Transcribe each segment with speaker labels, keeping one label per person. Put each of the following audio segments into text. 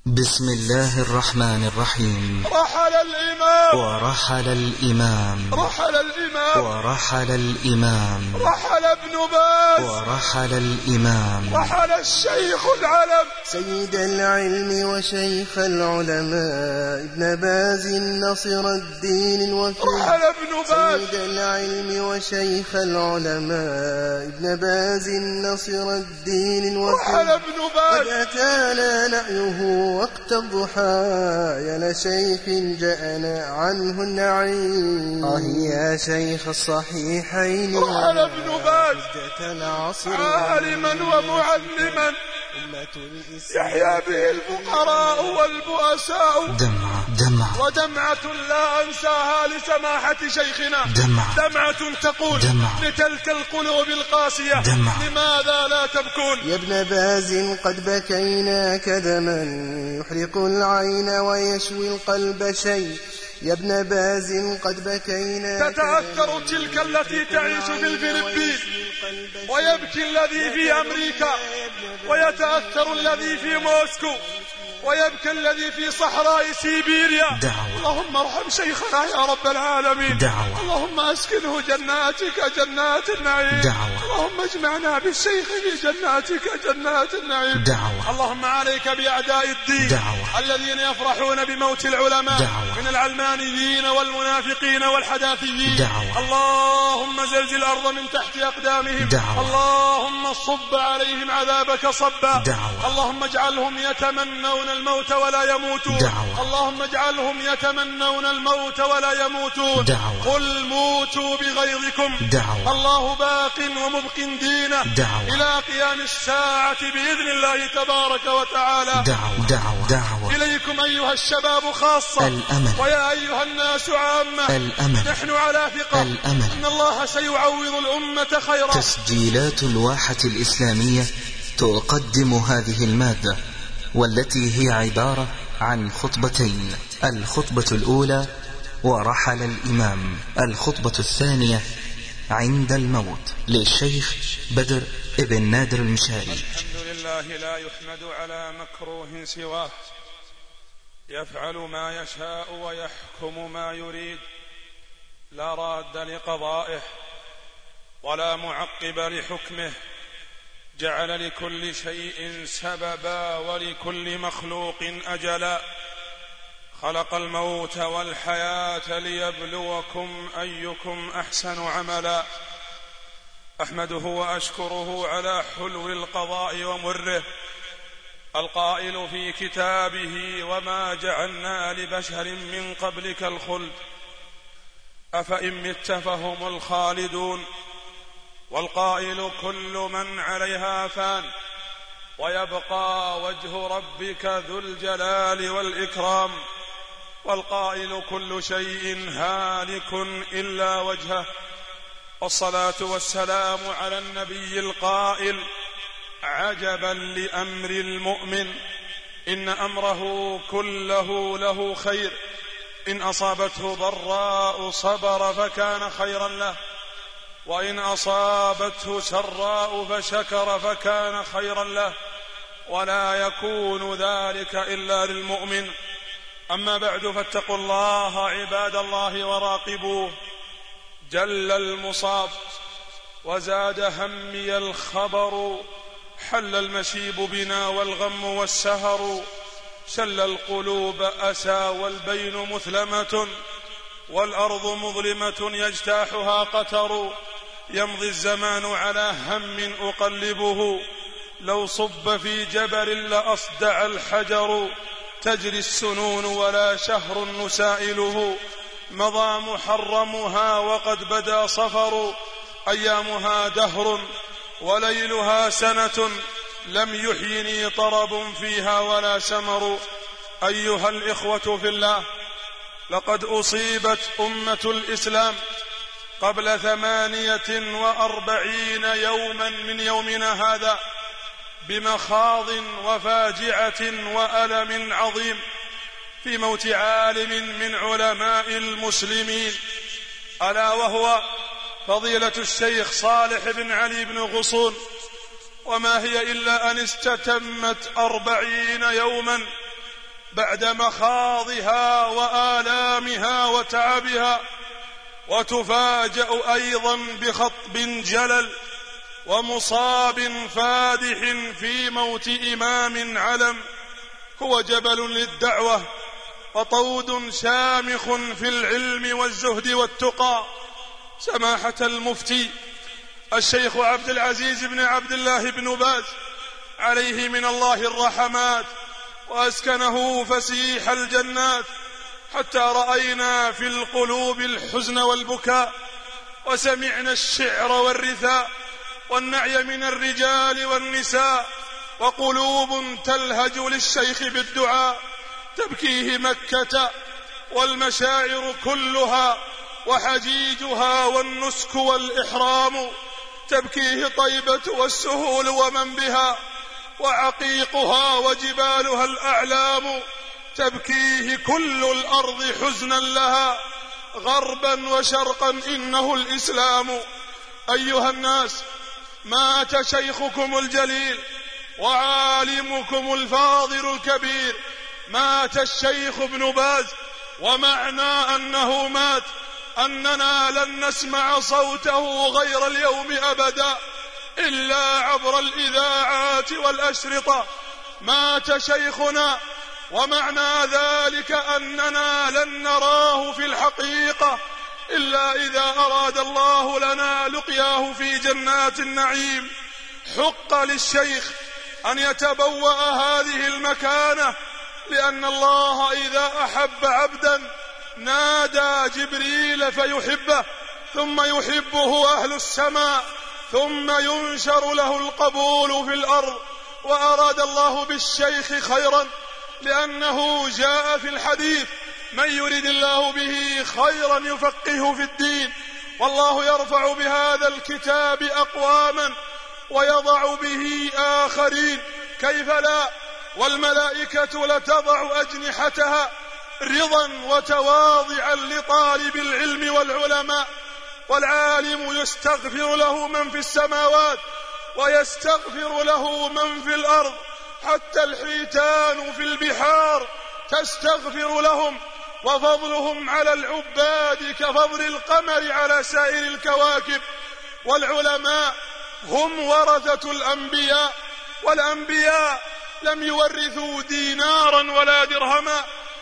Speaker 1: بسم الله الرحمن الرحيم.
Speaker 2: رحل الإمام
Speaker 1: ورحل الإمام
Speaker 2: رحل الإمام
Speaker 1: ورحل الإمام
Speaker 2: رحل ابن باز
Speaker 1: ورحل الإمام
Speaker 2: رحل الشيخ العلم
Speaker 3: سيد العلم وشيخ العلماء ابن باز نصر الدين الوفي.
Speaker 2: رحل ابن باز
Speaker 3: سيد العلم وشيخ العلماء ابن باز نصر الدين الوفي.
Speaker 2: رحل ابن باز
Speaker 3: قد أتانا نأيه وقت الضحى يا لشيخ جاءنا عنه النعيم. يا شيخ الصحيحين
Speaker 2: رحل ابن باز
Speaker 3: العصر
Speaker 2: عالما ومعلما يحيا به الفقراء والبؤساء.
Speaker 1: دمعة
Speaker 2: ودمعة لا أنساها لسماحة شيخنا، دمعة تقول لتلك القلوب القاسية لماذا لا تبكون؟
Speaker 3: يا ابن باز قد بكينا كدما يحرق العين ويشوي القلب شيء. يا ابن باز قد بكينا
Speaker 2: تتأثر تلك التي تعيش في الفلبين، ويبكي الذي في أمريكا، ويتأثر الذي في موسكو، ويبكي الذي في صحراء سيبيريا. اللهم ارحم شيخنا يا رب العالمين. اللهم اسكنه جناتك جنات النعيم. اللهم اجمعنا بالشيخ في جناتك جنات النعيم. اللهم عليك بأعداء الدين الذين يفرحون بموت العلماء من العلمانيين والمنافقين والحداثيين. اللهم زلزل الأرض من تحت أقدامهم. اللهم صب عليهم عذابك صبا. اللهم اجعلهم يتمنون الموت ولا يموتون. اللهم اجعلهم يتمنون الموت ولا يموتون. قل موتوا بغيظكم. الله باق ومبق دينه إلى قيام الساعة بإذن الله تبارك وتعالى.
Speaker 1: دعوة
Speaker 2: إليكم أيها الشباب خاصة
Speaker 1: الأمل.
Speaker 2: ويا أيها الناس عامة
Speaker 1: الأمل.
Speaker 2: نحن على ثقة
Speaker 1: الأمل.
Speaker 2: إن الله سيعوض الأمة خيرا.
Speaker 1: تسجيلات الواحة الإسلامية تقدم هذه المادة، والتي هي عبارة عن خطبتين. الخطبة الأولى ورحل الإمام، الخطبة الثانية عند الموت للشيخ بدر ابن نادر المشاري.
Speaker 2: الحمد لله لا يحمد على مكروه سواه، يفعل ما يشاء ويحكم ما يريد، لا راد لقضائه ولا معقب لحكمه. جعل لكل شيء سببا ولكل مخلوق أجلا. خلق الموت والحياة ليبلوكم أيكم أحسن عملا. أحمده وأشكره على حلو القضاء ومره، القائل في كتابه وما جعلنا لبشر من قبلك الخلد أفإن مت فهم الخالدون. والقائل كل من عليها فان ويبقى وجه ربك ذو الجلال والإكرام. والقائل كل شيء هالك إلا وجهه. والصلاة والسلام على النبي القائل عجبا لأمر المؤمن إن أمره كله له خير، إن أصابته ضراء صبر فكان خيرا له، وإن أصابته سراء فشكر فكان خيرا له، ولا يكون ذلك إلا للمؤمن. أما بعد فاتقوا الله عباد الله وراقبوه. جل المصاب وزاد همي الخبر، حل المشيب بنا والغم والسهر. شل القلوب أسى والبين مثلمة، والأرض مظلمة يجتاحها قتر. يمضي الزمان على هم أقلبه، لو صب في جبل لأصدع الحجر. تجري السنون ولا شهر نسائله، مضى محرمها وقد بدا صفر. أيامها دهر وليلها سنة، لم يحيني طرب فيها ولا سمر. أيها الإخوة في الله، لقد أصيبت أمة الإسلام قبل 48 يوما من يومنا هذا بمخاض وفاجعة وألم عظيم في موت عالم من علماء المسلمين، ألا وهو فضيلة الشيخ صالح بن علي بن غصون. وما هي إلا أن استتمت 40 يوما بعد مخاضها وآلامها وتعبها، وتفاجأ أيضا بخطب جلل ومصاب فادح في موت إمام علم هو جبل للدعوة وطود شامخ في العلم والزهد والتقى. سماحة المفتي الشيخ عبد العزيز بن عبد الله بن باز عليه من الله الرحمات وأسكنه فسيح الجنات، حتى رأينا في القلوب الحزن والبكاء، وسمعنا الشعر والرثاء والنعي من الرجال والنساء، وقلوب تلهج للشيخ بالدعاء تبكيه مكة والمشاعر كلها وحجيجها والنسك والإحرام، تبكيه طيبة والسهول ومن بها وعقيقها وجبالها الأعلام، تبكيه كل الأرض حزنا لها غربا وشرقا إنه الإسلام. أيها الناس، مات شيخكم الجليل وعالمكم الفاضل الكبير، مات الشيخ ابن باز، ومعنى أنه مات أننا لن نسمع صوته غير اليوم أبدا إلا عبر الإذاعات والأشرطة. مات شيخنا، ومعنى ذلك أننا لن نراه في الحقيقة إلا إذا أراد الله لنا لقياه في جنات النعيم. حق للشيخ أن يتبوأ هذه المكانة، لأن الله إذا أحب عبدا نادى جبريل فيحبه، ثم يحبه أهل السماء، ثم ينشر له القبول في الأرض. وأراد الله بالشيخ خيرا، لأنه جاء في الحديث: من يريد الله به خيرا يفقهه في الدين. والله يرفع بهذا الكتاب أقواما ويضع به آخرين، كيف لا؟ والملائكة لتضع أجنحتها رضا وتواضعا لطالب العلم والعلماء. والعالم يستغفر له من في السماوات ويستغفر له من في الأرض، حتى الحيتان في البحار تستغفر لهم، وفضلهم على العباد كفضل القمر على سائر الكواكب. والعلماء هم ورثة الأنبياء، والأنبياء لم يورثوا دينارا ولا درهما،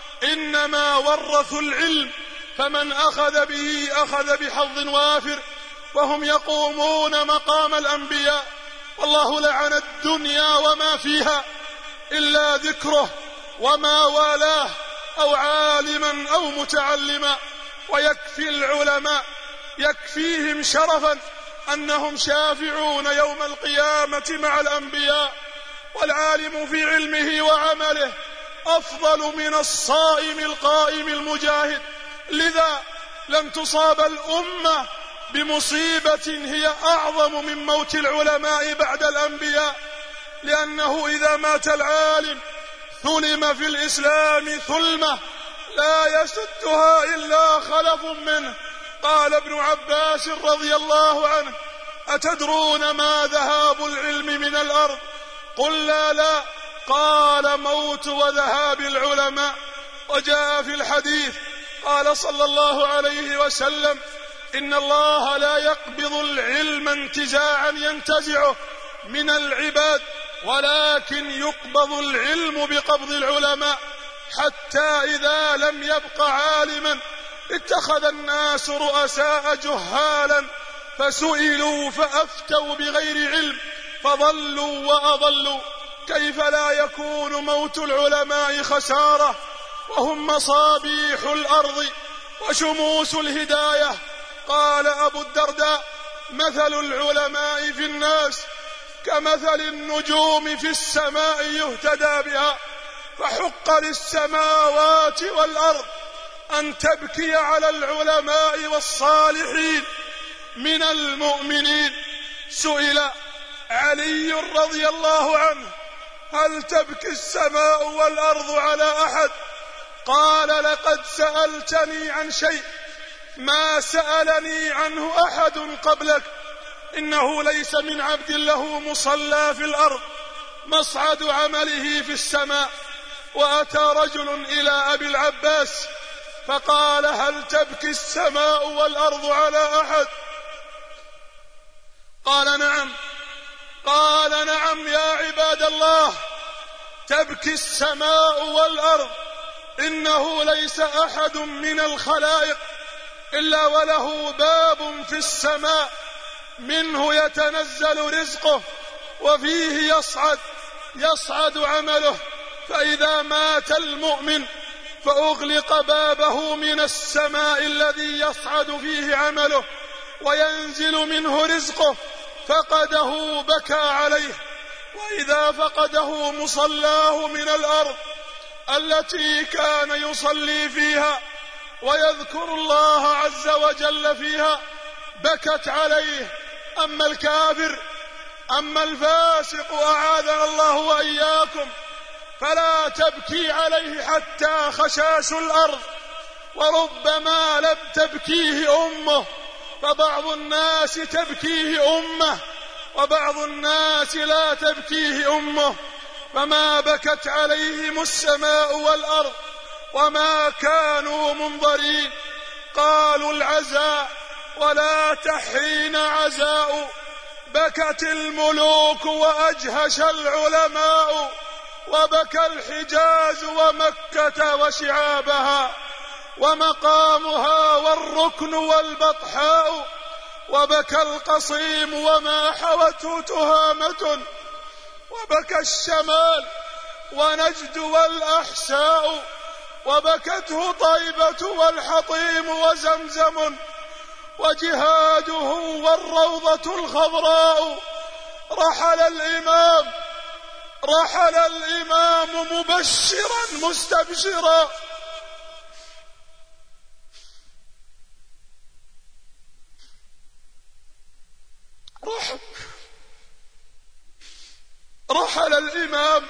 Speaker 2: إنما ورثوا العلم، فمن أخذ به أخذ بحظ وافر، وهم يقومون مقام الأنبياء. والله لعن الدنيا وما فيها إلا ذكره وما والاه أو عالما أو متعلما. ويكفي العلماء، يكفيهم شرفا أنهم شافعون يوم القيامة مع الأنبياء. والعالم في علمه وعمله أفضل من الصائم القائم المجاهد. لذا لم تصاب الأمة بمصيبة هي أعظم من موت العلماء بعد الأنبياء، لأنه إذا مات العالم ثلم في الإسلام ثلمة لا يسدها إلا خلف منه. قال ابن عباس رضي الله عنه: أتدرون ما ذهاب العلم من الأرض؟ قلنا لا. قال: موت وذهاب العلماء. وجاء في الحديث قال صلى الله عليه وسلم: إن الله لا يقبض العلم انتزاعا ينتزعه من العباد، ولكن يقبض العلم بقبض العلماء، حتى إذا لم يبق عالما اتخذ الناس رؤساء جهالا فسئلوا فأفتوا بغير علم فضلوا وأضلوا. كيف لا يكون موت العلماء خسارة وهم مصابيح الأرض وشموس الهداية؟ قال أبو الدرداء: مثل العلماء في الناس كمثل النجوم في السماء يهتدى بها، فحق للسماوات والأرض أن تبكي على العلماء والصالحين من المؤمنين. سئل علي رضي الله عنه: هل تبكي السماء والأرض على أحد؟ قال: لقد سألتني عن شيء ما سألني عنه أحد قبلك. إنه ليس من عبد له مصلى في الأرض مصعد عمله في السماء، وأتى رجل إلى أبي العباس فقال: هل تبكي السماء والأرض على أحد؟ قال: نعم. قال: نعم يا عباد الله، تبكي السماء والأرض، إنه ليس أحد من الخلائق إلا وله باب في السماء منه يتنزل رزقه وفيه يصعد عمله، فإذا مات المؤمن فأغلق بابه من السماء الذي يصعد فيه عمله وينزل منه رزقه، فقده بكى عليه. وإذا فقده مصلاه من الأرض التي كان يصلي فيها ويذكر الله عز وجل فيها بكت عليه. أما الكافر، أما الفاسق، أعاذنا الله وإياكم، فلا تبكي عليه حتى خشاش الأرض، وربما لم تبكيه أمه، فبعض الناس تبكيه أمه وبعض الناس لا تبكيه أمه، فما بكت عليهم السماء والأرض وما كانوا منظرين. قالوا العزاء ولا تحين عزاء، بكت الملوك وأجهش العلماء، وبكى الحجاز ومكة وشعابها ومقامها والركن والبطحاء، وبكى القصيم وما حوته تهامة، وبكى الشمال ونجد والأحساء، وبكته طيبة والحطيم وزمزم، وجهاده والروضة الخضراء. رحل الإمام مبشرا مستبشرا. رحل الإمام،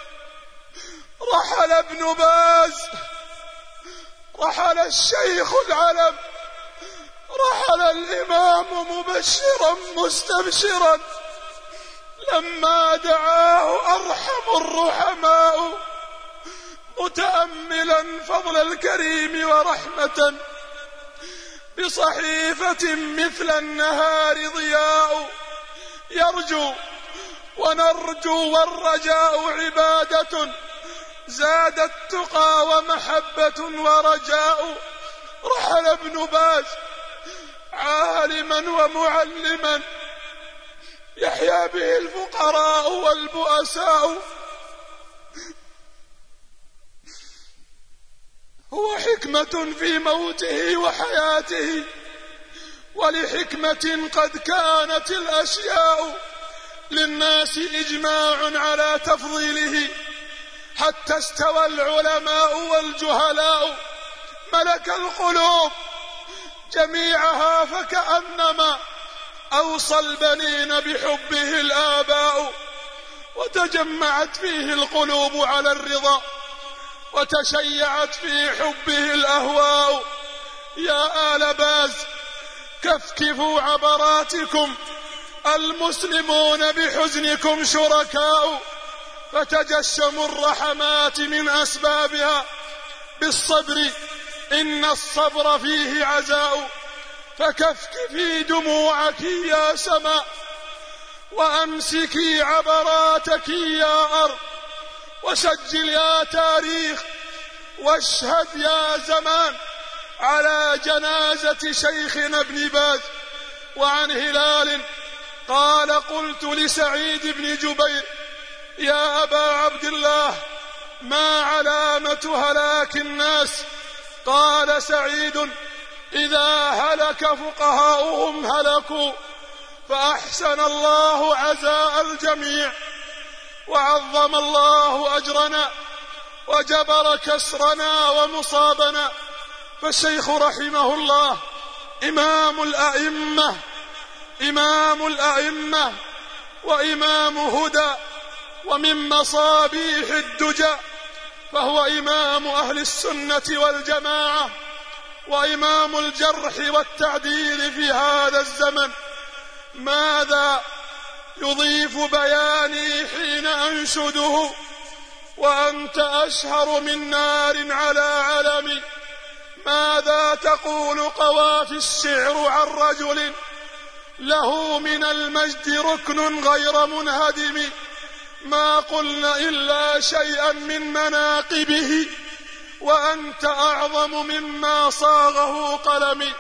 Speaker 2: رحل ابن باز، رحل الشيخ العلم، رحل الإمام مبشرا مستبشرا لما دعاه أرحم الرحماء، متأملا فضل الكريم ورحمة، بصحيفة مثل النهار ضياء، يرجو ونرجو والرجاء عبادة، زاد التقى ومحبة ورجاء. رحل ابن باز عالما ومعلما، يحيا به الفقراء والبؤساء، هو حكمة في موته وحياته، ولحكمة قد كانت الأشياء للناس إجماع على تفضيله، حتى استوى العلماء والجهلاء، ملك القلوب جميعها، فكأنما أوصى البنين بحبه الآباء، وتجمعت فيه القلوب على الرضا، وتشيعت في حبه الأهواء. يا آل باز كفكفوا عبراتكم، المسلمون بحزنكم شركاء، فتجشموا الرحمات من أسبابها بالصبر، إن الصبر فيه عزاء. فكفكفي دموعك يا سماء، وأمسكي عبراتك يا أرض، وسجل يا تاريخ، واشهد يا زمان على جنازة شيخنا ابن باز. وعن هلال قال: قلت لسعيد بن جبير: يا أبا عبد الله، ما علامة هلاك الناس؟ قال سعيد: إذا هلك فقهاؤهم هلكوا، فأحسن الله عزاء الجميع، وعظم الله أجرنا، وجبر كسرنا ومصابنا. فالشيخ رحمه الله إمام الأئمة وإمام هدى، ومن مصابيح الدجى، فهو إمام أهل السنة والجماعة، وإمام الجرح والتعديل في هذا الزمن. ماذا يضيف بياني حين أنشده وأنت أشهر من نار على علم. ماذا تقول قوافي الشعر عن رجل له من المجد ركن غير منهدم؟ ما قلنا إلا شيئا من مناقبه وأنت أعظم مما صاغه قلمي.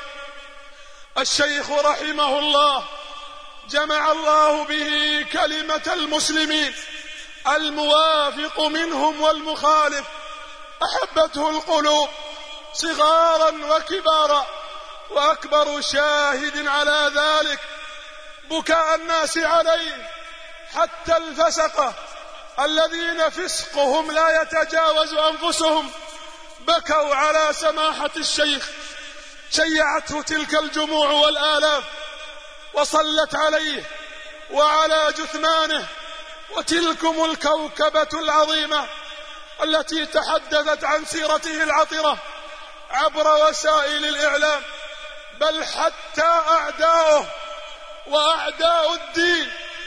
Speaker 2: الشيخ رحمه الله جمع الله به كلمة المسلمين، الموافق منهم والمخالف أحبته القلوب صغارا وكبارا، وأكبر شاهد على ذلك بكاء الناس عليه، حتى الفسقة الذين فسقهم لا يتجاوز أنفسهم بكوا على سماحة الشيخ. شيعته تلك الجموع والآلاف وصلت عليه وعلى جثمانه، وتلكم الكوكبة العظيمة التي تحدثت عن سيرته العطرة عبر وسائل الإعلام، بل حتى أعداؤه وأعداء الدين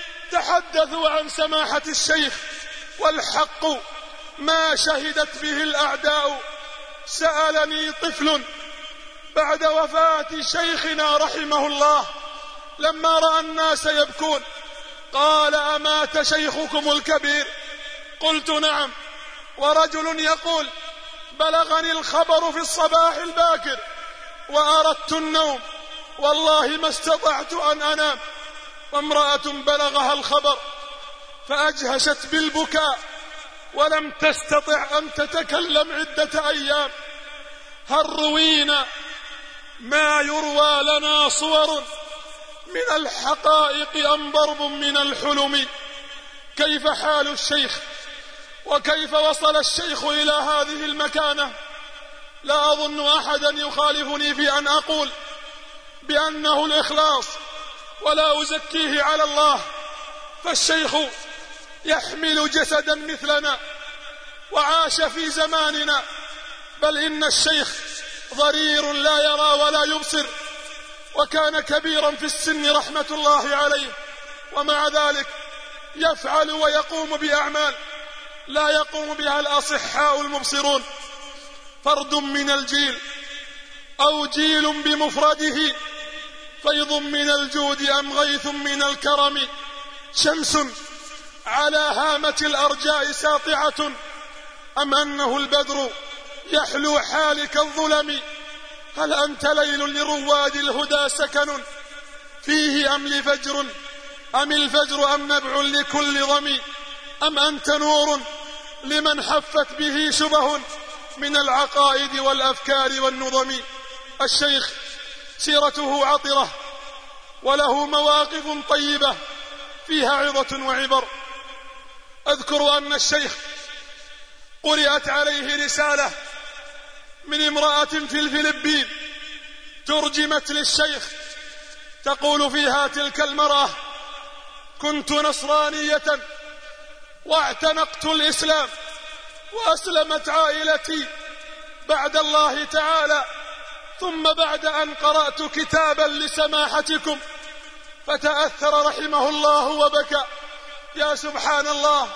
Speaker 2: تحدثوا عن سماحة الشيخ، والحق ما شهدت به الأعداء. سألني طفل بعد وفاة شيخنا رحمه الله لما رأى الناس يبكون، قال: أمات شيخكم الكبير؟ قلت: نعم. ورجل يقول: بلغني الخبر في الصباح الباكر وأردت النوم، والله ما استطعت أن أنام. وامرأة بلغها الخبر فأجهشت بالبكاء ولم تستطع أن تتكلم عدة أيام. هل روينا ما يروى لنا صور من الحقائق أم ضرب من الحلم؟ كيف حال الشيخ وكيف وصل الشيخ إلى هذه المكانة؟ لا أظن أحدا يخالفني في أن أقول بأنه الإخلاص، ولا أزكيه على الله، فالشيخ يحمل جسدا مثلنا وعاش في زماننا، بل إن الشيخ ضرير لا يرى ولا يبصر، وكان كبيرا في السن رحمة الله عليه، ومع ذلك يفعل ويقوم بأعمال لا يقوم بها الأصحاء المبصرون. فرد من الجيل أو جيل بمفرده، فيض من الجود أم غيث من الكرم، شمس على هامة الأرجاء ساطعة أم أنه البدر يحلو حالك الظلم. هل أنت ليل لرواد الهدى سكن فيه أم لفجر أم الفجر أم نبع لكل ظمي، أم أنت نور لمن حفت به شبه من العقائد والأفكار والنظم. الشيخ سيرته عطرة وله مواقف طيبة فيها عظة وعبر. أذكر أن الشيخ قرأت عليه رسالة من امرأة في الفلبين ترجمت للشيخ، تقول فيها تلك المرأة: كنت نصرانية واعتنقت الإسلام وأسلمت عائلتي بعد الله تعالى، ثم بعد أن قرأت كتابا لسماحتكم فتأثر رحمه الله وبكى. يا سبحان الله،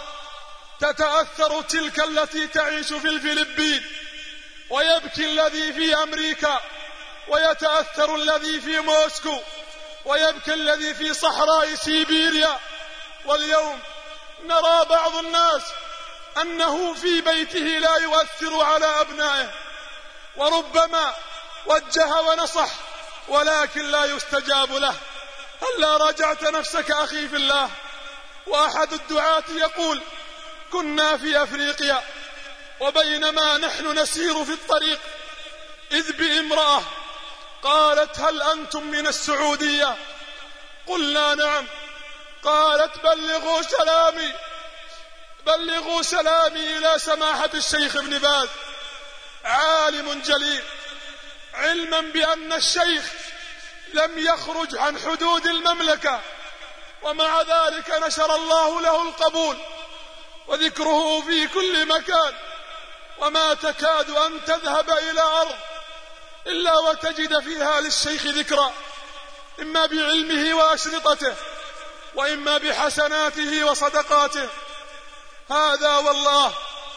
Speaker 2: تتأثر تلك التي تعيش في الفلبين ويبكي الذي في أمريكا، ويتأثر الذي في موسكو ويبكي الذي في صحراء سيبيريا. واليوم نرى بعض الناس أنه في بيته لا يؤثر على أبنائه، وربما وجه ونصح ولكن لا يستجاب له. هلا رجعت نفسك أخي في الله؟ وأحد الدعاة يقول: كنا في أفريقيا وبينما نحن نسير في الطريق إذ بامرأة قالت: هل أنتم من السعودية؟ قلنا: نعم. قالت: بلغوا سلامي إلى سماحة الشيخ ابن باز، عالم جليل، علما بأن الشيخ لم يخرج عن حدود المملكة، ومع ذلك نشر الله له القبول وذكره في كل مكان، وما تكاد أن تذهب إلى أرض إلا وتجد فيها للشيخ ذكرى، إما بعلمه وأشرطته وإما بحسناته وصدقاته. هذا والله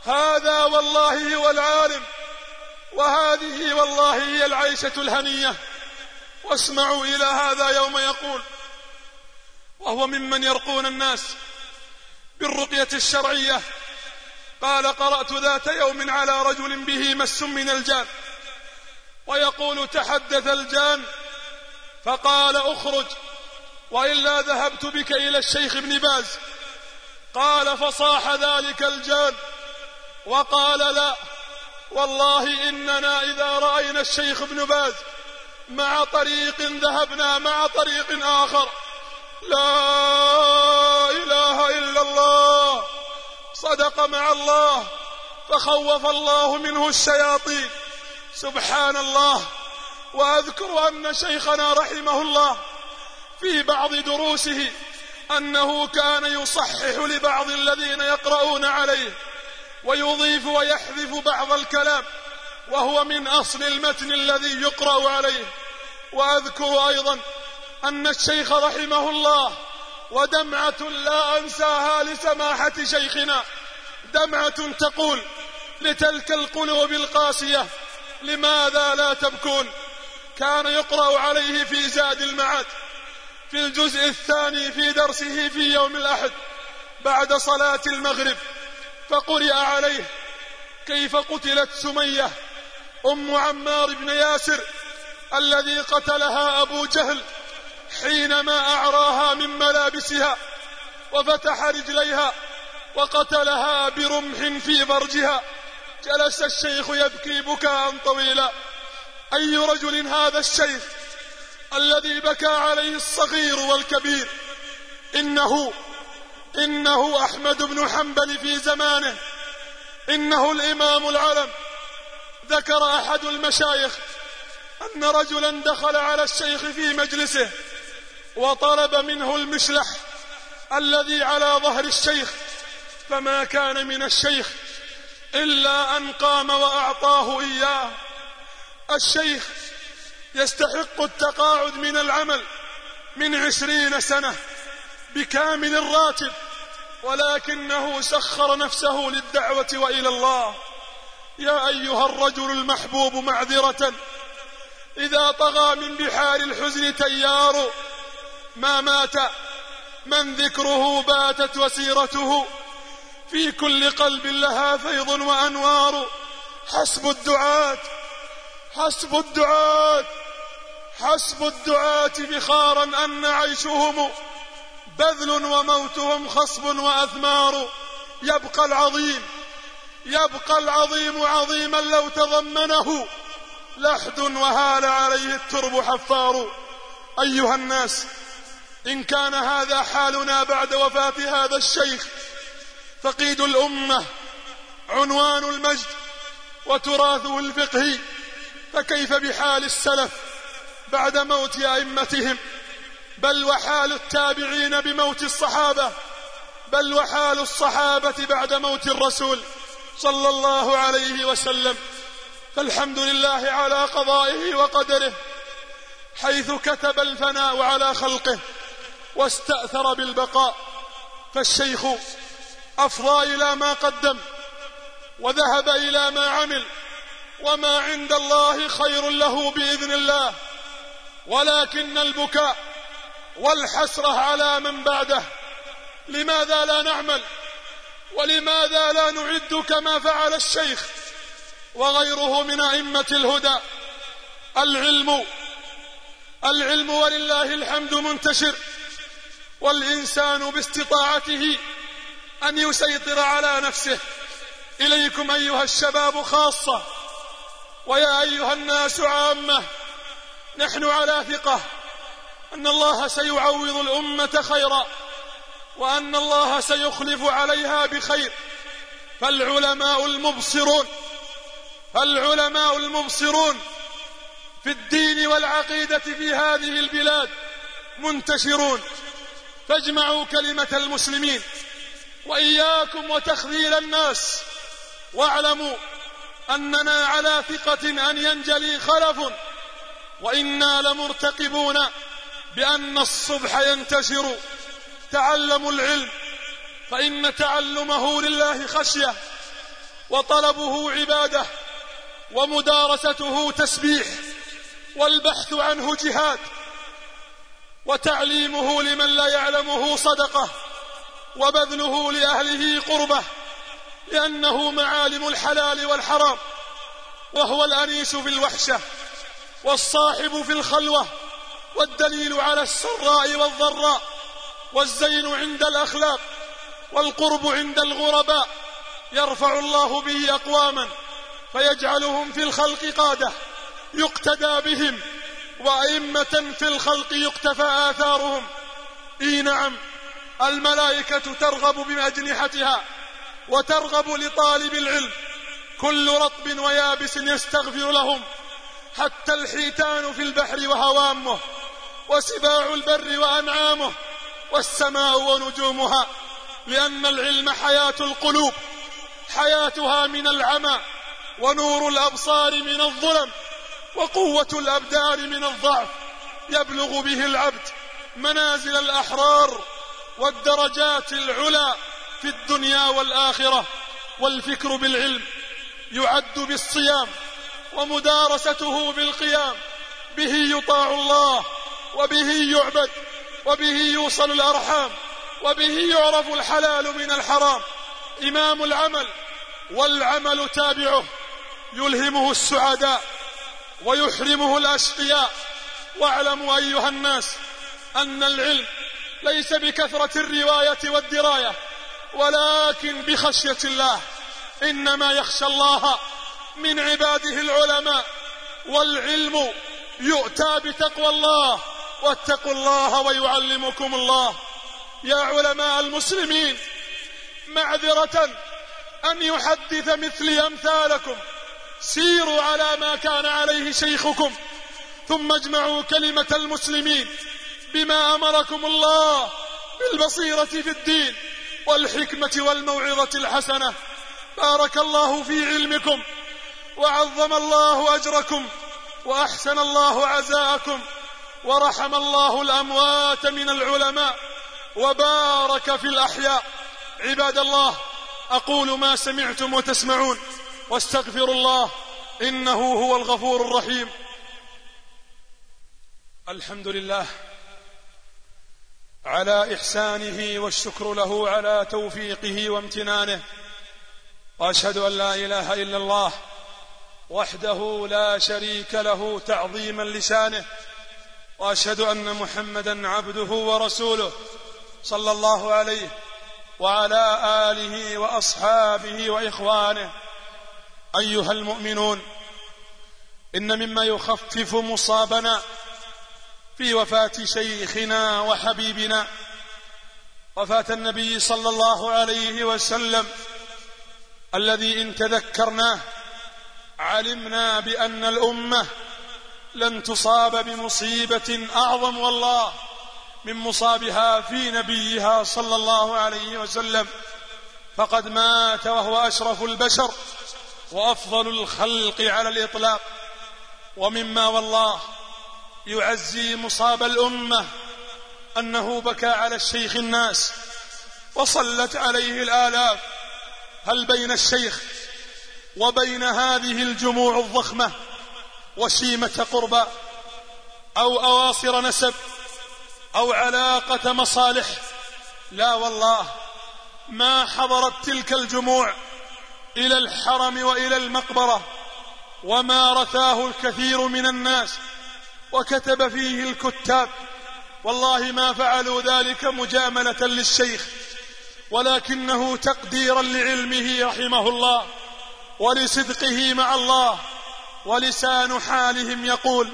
Speaker 2: هذا والله هو العالم، وهذه والله هي العيشة الهنية. واسمعوا إلى هذا يوم يقول، وهو ممن يرقون الناس بالرقية الشرعية، قال: قرأت ذات يوم على رجل به مس من الجان، ويقول: تحدث الجان فقال: اخرج وإلا ذهبت بك إلى الشيخ ابن باز. قال: فصاح ذلك الجان وقال: لا والله إننا إذا رأينا الشيخ ابن باز مع طريق ذهبنا مع طريق آخر. لا إله إلا الله، صدق مع الله، فخوف الله منه الشياطين. سبحان الله. وأذكر أن شيخنا رحمه الله في بعض دروسه أنه كان يصحح لبعض الذين يقرؤون عليه ويضيف ويحذف بعض الكلام وهو من أصل المتن الذي يقرأ عليه. وأذكر أيضا أن الشيخ رحمه الله، ودمعة لا أنساها لسماحة شيخنا، دمعة تقول لتلك القلوب القاسية: لماذا لا تبكون؟ كان يقرأ عليه في زاد المعاد في الجزء الثاني في درسه في يوم الأحد بعد صلاة المغرب، فقرئ عليه كيف قتلت سمية أم عمار بن ياسر الذي قتلها أبو جهل حينما أعراها من ملابسها وفتح رجليها وقتلها برمح في فرجها. جلس الشيخ يبكي بكاء طويلا. أي رجل هذا الشيخ الذي بكى عليه الصغير والكبير؟ إنه أحمد بن حنبل في زمانه، إنه الإمام العلم. ذكر أحد المشايخ أن رجلا دخل على الشيخ في مجلسه وطلب منه المشلح الذي على ظهر الشيخ، فما كان من الشيخ إلا أن قام وأعطاه إياه. الشيخ يستحق التقاعد من العمل من 20 سنة بكامل الراتب، ولكنه سخر نفسه للدعوة وإلى الله. يا أيها الرجل المحبوب معذرة، إذا طغى من بحار الحزن تيار، ما مات من ذكره باتت وسيرته، في كل قلب لها فيض وأنوار. حسب الدعاة بخارا أن عيشهم بذل وموتهم خصب وأثمار. يبقى العظيم عظيما لو تضمنه لحد وهال عليه الترب حفار. أيها الناس، إن كان هذا حالنا بعد وفاة هذا الشيخ فقيد الأمة، عنوان المجد وتراثه الفقهي، فكيف بحال السلف بعد موت أئمتهم؟ بل وحال التابعين بموت الصحابة، بل وحال الصحابة بعد موت الرسول صلى الله عليه وسلم. فالحمد لله على قضائه وقدره، حيث كتب الفناء على خلقه واستأثر بالبقاء. فالشيخ أفضى إلى ما قدم وذهب إلى ما عمل، وما عند الله خير له بإذن الله. ولكن البكاء والحسرة على من بعده. لماذا لا نعمل؟ ولماذا لا نعد كما فعل الشيخ وغيره من أئمة الهدى؟ العلم ولله الحمد منتشر، والإنسان باستطاعته أن يسيطر على نفسه. إليكم أيها الشباب خاصة، ويا أيها الناس عامة، نحن على ثقة أن الله سيعوض الأمة خيرا، وأن الله سيخلف عليها بخير. فالعلماء المبصرون في الدين والعقيدة في هذه البلاد منتشرون، فاجمعوا كلمة المسلمين وإياكم وتخذيل الناس، واعلموا أننا على ثقة أن ينجلي خلف، وإنا لمرتقبون بأن الصبح ينتشر. تعلموا العلم، فإن تعلمه لله خشية، وطلبه عبادة، ومدارسته تسبيح، والبحث عنه جهاد، وتعليمه لمن لا يعلمه صدقة، وبذله لأهله قربة، لأنه معالم الحلال والحرام، وهو الأنيس في الوحشة والصاحب في الخلوة، والدليل على السراء والضراء، والزين عند الأخلاق، والقرب عند الغرباء. يرفع الله به أقواما فيجعلهم في الخلق قادة يقتدى بهم، وأئمة في الخلق يقتفى آثارهم. نعم، الملائكة ترغب بأجنحتها وترغب لطالب العلم، كل رطب ويابس يستغفر لهم، حتى الحيتان في البحر وهوامه، وسباع البر وأنعامه، والسماء ونجومها، لأن العلم حياة القلوب، حياتها من العمى، ونور الأبصار من الظلم، وقوة الأبدان من الضعف. يبلغ به العبد منازل الأحرار والدرجات العلى في الدنيا والآخرة. والفكر بالعلم يعد بالصيام، ومدارسته بالقيام، به يطاع الله، وبه يعبد، وبه يوصل الأرحام، وبه يعرف الحلال من الحرام. إمام العمل، والعمل تابعه، يلهمه السعداء ويحرمه الأشقياء. واعلموا أيها الناس أن العلم ليس بكثرة الرواية والدراية، ولكن بخشية الله. إنما يخشى الله من عباده العلماء، والعلم يؤتى بتقوى الله، واتقوا الله ويعلمكم الله. يا علماء المسلمين، معذرة أن يحدث مثلي أمثالكم، سيروا على ما كان عليه شيخكم، ثم اجمعوا كلمة المسلمين بما أمركم الله بالبصيرة في الدين والحكمة والموعظة الحسنة. بارك الله في علمكم، وعظم الله أجركم، وأحسن الله عزاءكم، ورحم الله الأموات من العلماء، وبارك في الأحياء. عباد الله، أقول ما سمعتم وتسمعون، واستغفر الله إنه هو الغفور الرحيم. الحمد لله على إحسانه، والشكر له على توفيقه وامتنانه، وأشهد أن لا إله إلا الله وحده لا شريك له تعظيما لشانه، وأشهد أن محمدا عبده ورسوله صلى الله عليه وعلى آله وأصحابه وإخوانه. أيها المؤمنون، إن مما يخفف مصابنا في وفاة شيخنا وحبيبنا وفاة النبي صلى الله عليه وسلم، الذي إن تذكرناه علمنا بأن الأمة لن تصاب بمصيبة أعظم والله من مصابها في نبيها صلى الله عليه وسلم، فقد مات وهو أشرف البشر وأفضل الخلق على الإطلاق. ومما والله يعزي مصاب الأمة أنه بكى على الشيخ الناس وصلت عليه الآلاف. هل بين الشيخ وبين هذه الجموع الضخمة وشيمة قربى أو أواصر نسب أو علاقة مصالح؟ لا والله، ما حضرت تلك الجموع إلى الحرم وإلى المقبرة، وما رثاه الكثير من الناس وكتب فيه الكتاب، والله ما فعلوا ذلك مجاملة للشيخ، ولكنه تقديرا لعلمه رحمه الله ولصدقه مع الله. ولسان حالهم يقول: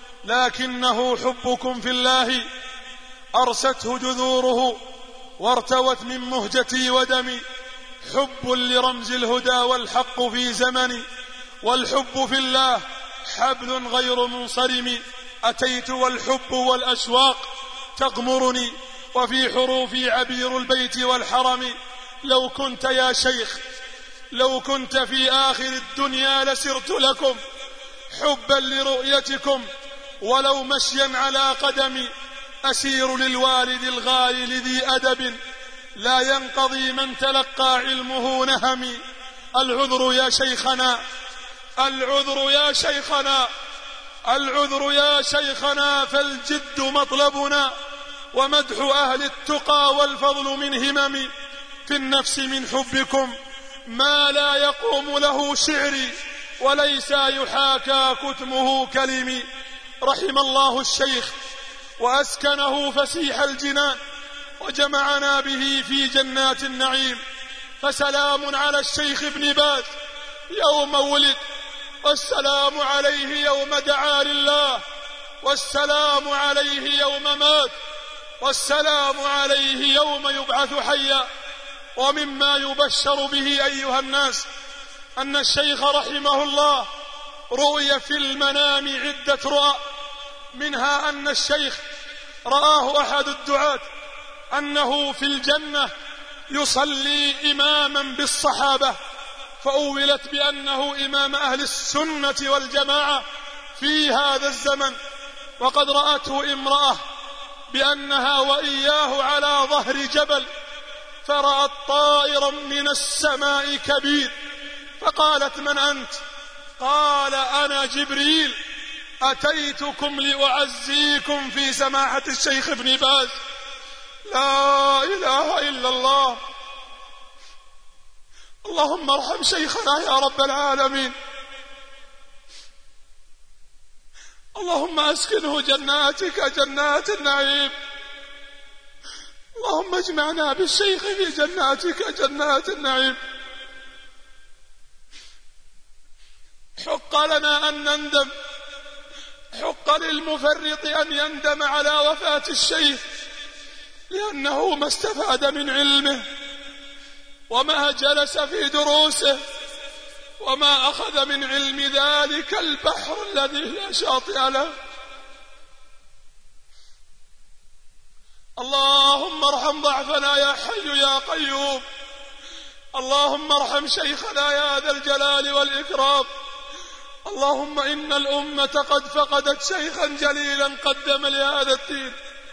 Speaker 2: لكنه حبكم في الله أرسته جذوره وارتوت من مهجتي ودمي، حب لرمز الهدى والحق في زمني، والحب في الله حبل غير منصرم. أتيت والحب والأشواق تغمرني، وفي حروفي عبير البيت والحرم. لو كنت يا شيخ، لو كنت في آخر الدنيا لسرت لكم حبا لرؤيتكم، ولو مشيا على قدمي أسير للوالد الغالي ذي أدب، لا ينقضي من تلقى علمه نهمي. العذر يا شيخنا، العذر يا شيخنا، العذر يا شيخنا، فالجد مطلبنا، ومدح أهل التقى والفضل من همم في النفس من حبكم ما لا يقوم له شعري وليس يحاكى كتمه كلمي. رحم الله الشيخ وأسكنه فسيح الجنان وجمعنا به في جنات النعيم. فسلام على الشيخ ابن باز يوم ولد، والسلام عليه يوم دعا لله، والسلام عليه يوم مات، والسلام عليه يوم يبعث حيا. ومما يبشر به أيها الناس أن الشيخ رحمه الله رؤي في المنام عدة رؤى، منها أن الشيخ رآه أحد الدعاة أنه في الجنة يصلي إماما بالصحابة، فأولت بأنه إمام أهل السنة والجماعة في هذا الزمن. وقد رأته امرأة بأنها وإياه على ظهر جبل، فرأت طائرا من السماء كبير، فقالت: من أنت؟ قال: أنا جبريل، أتيتكم لأعزيكم في سماحة الشيخ ابن باز. لا إله إلا الله. اللهم ارحم شيخنا يا رب العالمين، اللهم أسكنه جناتك جنات النعيم، اللهم اجمعنا بالشيخ في جناتك جنات النعيم. حق لنا أن نندم، حق للمفرط أن يندم على وفاة الشيخ، لأنه ما استفاد من علمه وما جلس في دروسه وما أخذ من علم ذلك البحر الذي لا شاطئ له. اللهم ارحم ضعفنا يا حي يا قيوم، اللهم ارحم شيخنا يا ذا الجلال والإكرام. اللهم إن الأمة قد فقدت شيخا جليلا قدم لهذا الدين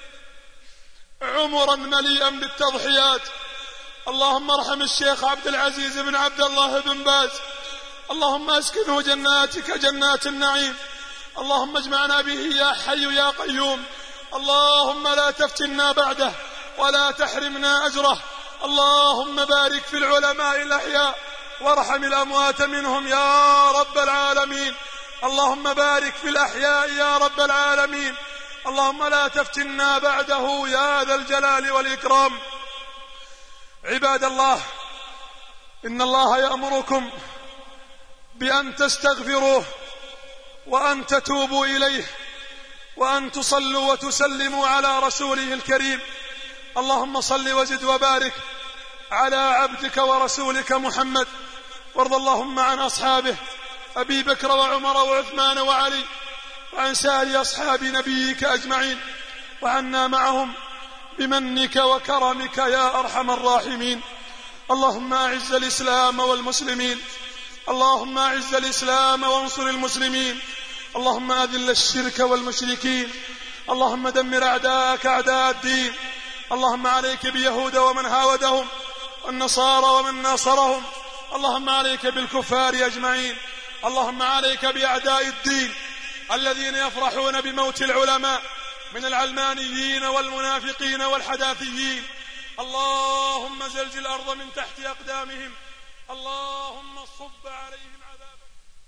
Speaker 2: عمرا مليئا بالتضحيات. اللهم ارحم الشيخ عبد العزيز بن عبد الله بن باز، اللهم اسكنه جناتك جنات النعيم، اللهم اجمعنا به يا حي يا قيوم. اللهم لا تفتنا بعده ولا تحرمنا أجره. اللهم بارك في العلماء الأحياء وارحم الأموات منهم يا رب العالمين. اللهم بارك في الأحياء يا رب العالمين. اللهم لا تفتنا بعده يا ذا الجلال والإكرام. عباد الله، إن الله يأمركم بأن تستغفروه وأن تتوبوا إليه وأن تصلوا وتسلموا على رسوله الكريم. اللهم صل وزد وبارك على عبدك ورسولك محمد، وارض اللهم عن أصحابه أبي بكر وعمر وعثمان وعلي، وعن سائر أصحاب نبيك أجمعين، وعنا معهم بمنك وكرمك يا أرحم الراحمين. اللهم أعز الإسلام والمسلمين، اللهم أعز الإسلام وانصر المسلمين، اللهم أذل الشرك والمشركين، اللهم دمر أعداءك أعداء الدين. اللهم عليك بيهود ومن هاودهم والنصارى ومن ناصرهم، اللهم عليك بالكفار أجمعين. اللهم عليك بأعداء الدين الذين يفرحون بموت العلماء من العلمانيين والمنافقين والحداثيين. اللهم زلزل الأرض من تحت أقدامهم، اللهم صب عليهم عذابا.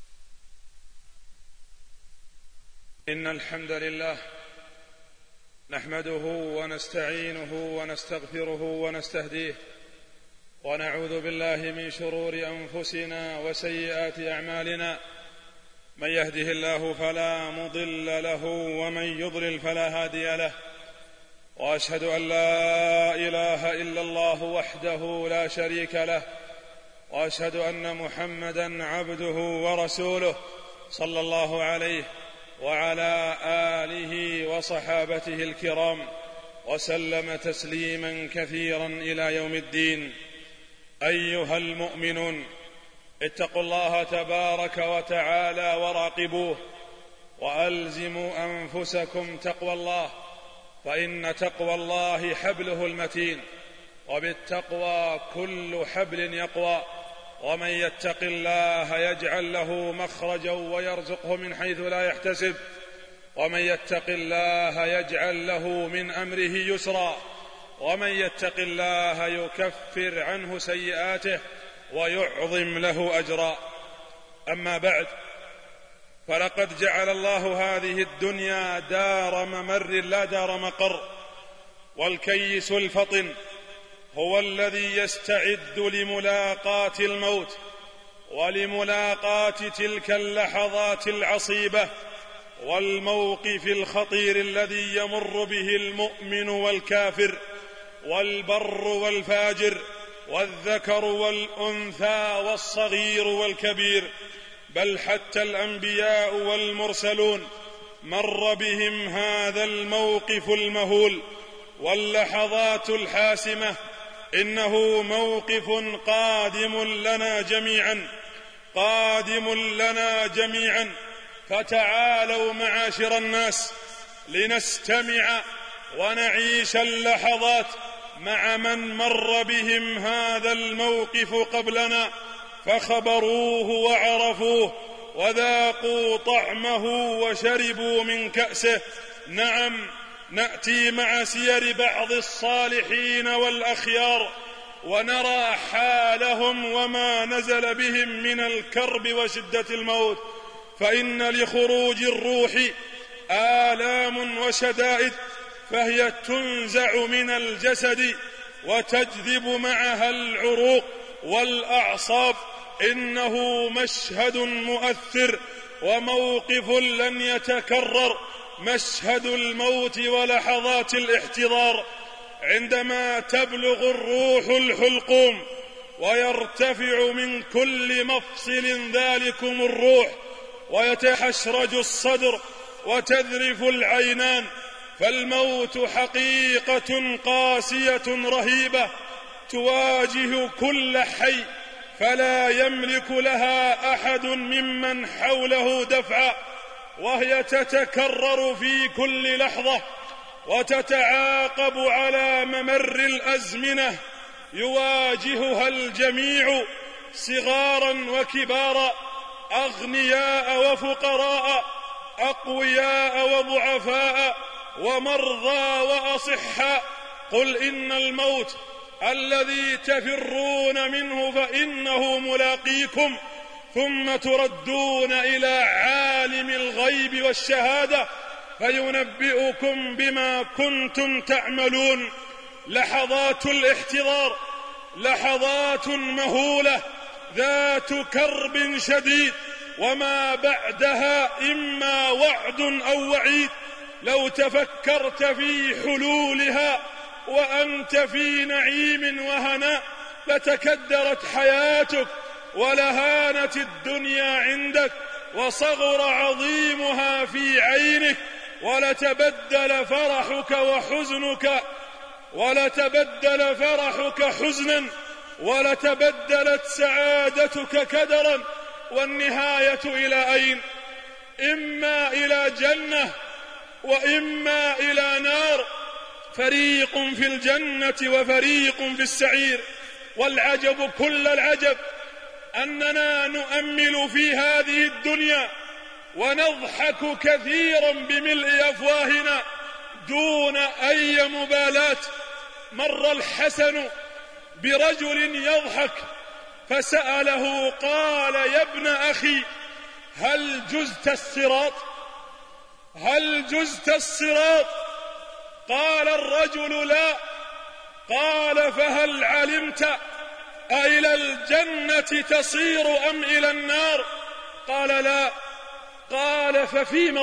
Speaker 4: إن الحمد لله نحمده ونستعينه ونستغفره ونستهديه، ونعوذ بالله من شرور أنفسنا وسيئات أعمالنا. من يهده الله فلا مضل له ومن يضلل فلا هادي له، وأشهد أن لا إله إلا الله وحده لا شريك له، وأشهد أن محمدا عبده ورسوله صلى الله عليه وعلى آله وصحابته الكرام وسلم تسليما كثيرا إلى يوم الدين. أيها المؤمنون، اتقوا الله تبارك وتعالى وراقبوه، وألزموا أنفسكم تقوى الله، فإن تقوى الله حبله المتين، وبالتقوى كل حبل يقوى، ومن يتق الله يجعل له مخرجا ويرزقه من حيث لا يحتسب ومن يتق الله يجعل له من أمره يسرا ومن يتق الله يكفر عنه سيئاته ويعظم له أجرا. أما بعد، فلقد جعل الله هذه الدنيا دار ممر لا دار مقر، والكيس الفطن هو الذي يستعد لملاقاة الموت ولملاقاة تلك اللحظات العصيبة والموقف الخطير الذي يمر به المؤمن والكافر والبر والفاجر والذكر والأنثى والصغير والكبير، بل حتى الأنبياء والمرسلون مر بهم هذا الموقف المهول واللحظات الحاسمة. إنه موقف قادم لنا جميعا، فتعالوا معاشر الناس لنستمع ونعيش اللحظات مع من مر بهم هذا الموقف قبلنا فخبروه وعرفوه وذاقوا طعمه وشربوا من كأسه. نعم، نأتي مع سير بعض الصالحين والأخيار ونرى حالهم وما نزل بهم من الكرب وشدة الموت، فإن لخروج الروح آلام وشدائد، فهي تنزع من الجسد وتجذب معها العروق والأعصاب. إنه مشهد مؤثر وموقف لن يتكرر، مشهد الموت ولحظات الاحتضار، عندما تبلغ الروح الحلقوم ويرتفع من كل مفصل ذلكم الروح ويتحشرج الصدر وتذرف العينان. فالموت حقيقة قاسية رهيبة تواجه كل حي، فلا يملك لها أحد ممن حوله دفعا، وهي تتكرر في كل لحظة وتتعاقب على ممر الأزمنة، يواجهها الجميع صغارا وكبارا، أغنياء وفقراء، أقوياء وضعفاء، ومرضى وأصحاء. قل إن الموت الذي تفرون منه فإنه ملاقيكم، ثم تردون إلى عالم الغيب والشهادة فينبئكم بما كنتم تعملون. لحظات الاحتضار لحظات مهولة ذات كرب شديد، وما بعدها إما وعد أو وعيد. لو تفكرت في حلولها وأنت في نعيم وهناء لتكدرت حياتك ولهانت الدنيا عندك وصغر عظيمها في عينك، ولتبدل فرحك حزنا، ولتبدلت سعادتك كدرا. والنهاية إلى أين؟ إما إلى جنة وإما إلى نار، فريق في الجنة وفريق في السعير. والعجب كل العجب أننا نؤمل في هذه الدنيا ونضحك كثيرا بملء أفواهنا دون أي مبالاة. مر الحسن برجل يضحك فسأله قال: يا ابن أخي، هل جزت الصراط؟ قال الرجل: لا. قال: فهل علمت أإلى الجنة تصير أم إلى النار؟ قال: لا. قال: ففيما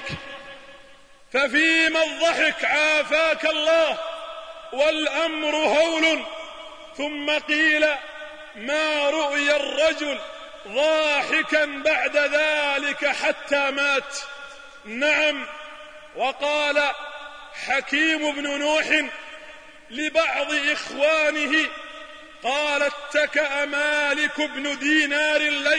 Speaker 4: الضحك عافاك الله، والأمر هول. ثم قيل: ما رؤي الرجل ضاحكا بعد ذلك حتى مات. نعم. وقال حكيم بن نوح لبعض إخوانه، قال: اتكأ مالك بن دينار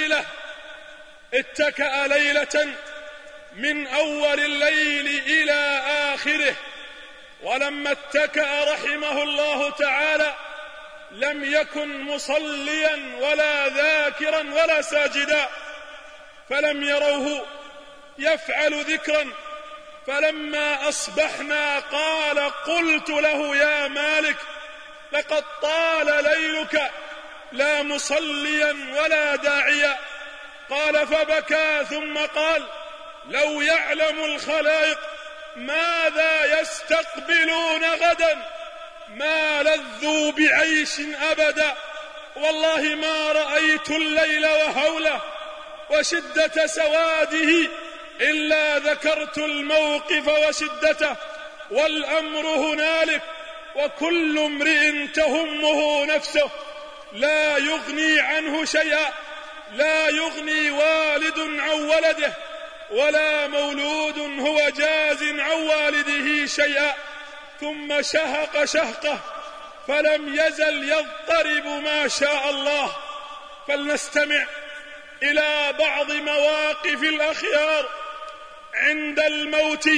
Speaker 4: اتكأ ليلة من أول الليل إلى آخره، ولما اتكأ رحمه الله تعالى لم يكن مصليا ولا ذاكرا ولا ساجدا، فلم يروه يفعل ذكرا. فلما أصبحنا قال: قلت له يا مالك لقد طال ليلك لا مصليا ولا داعيا. قال: فبكى ثم قال: لو يعلم الخلائق ماذا يستقبلون غدا ما لذوا بعيش أبدا. والله ما رأيت الليل وهوله وشدة سواده إلا ذكرت الموقف وشدته، والأمر هنالك وكل امرئ تهمه نفسه، لا يغني عنه شيئا، لا يغني والد عن ولده ولا مولود هو جاز عن والده شيئا. ثم شهق شهقه فلم يزل يضطرب ما شاء الله. فلنستمع إلى بعض مواقف الأخيار عند الموت،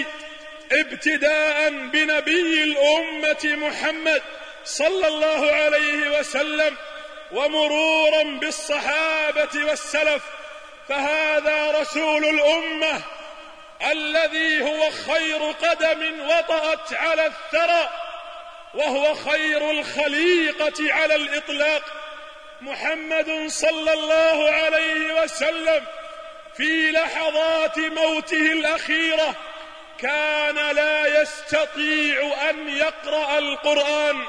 Speaker 4: ابتداء بنبي الأمة محمد صلى الله عليه وسلم، ومرورا بالصحابة والسلف. فهذا رسول الأمة الذي هو خير قدم وطأت على الثرى، وهو خير الخليقة على الإطلاق، محمد صلى الله عليه وسلم. في لحظات موته الأخيرة كان لا يستطيع أن يقرأ القرآن،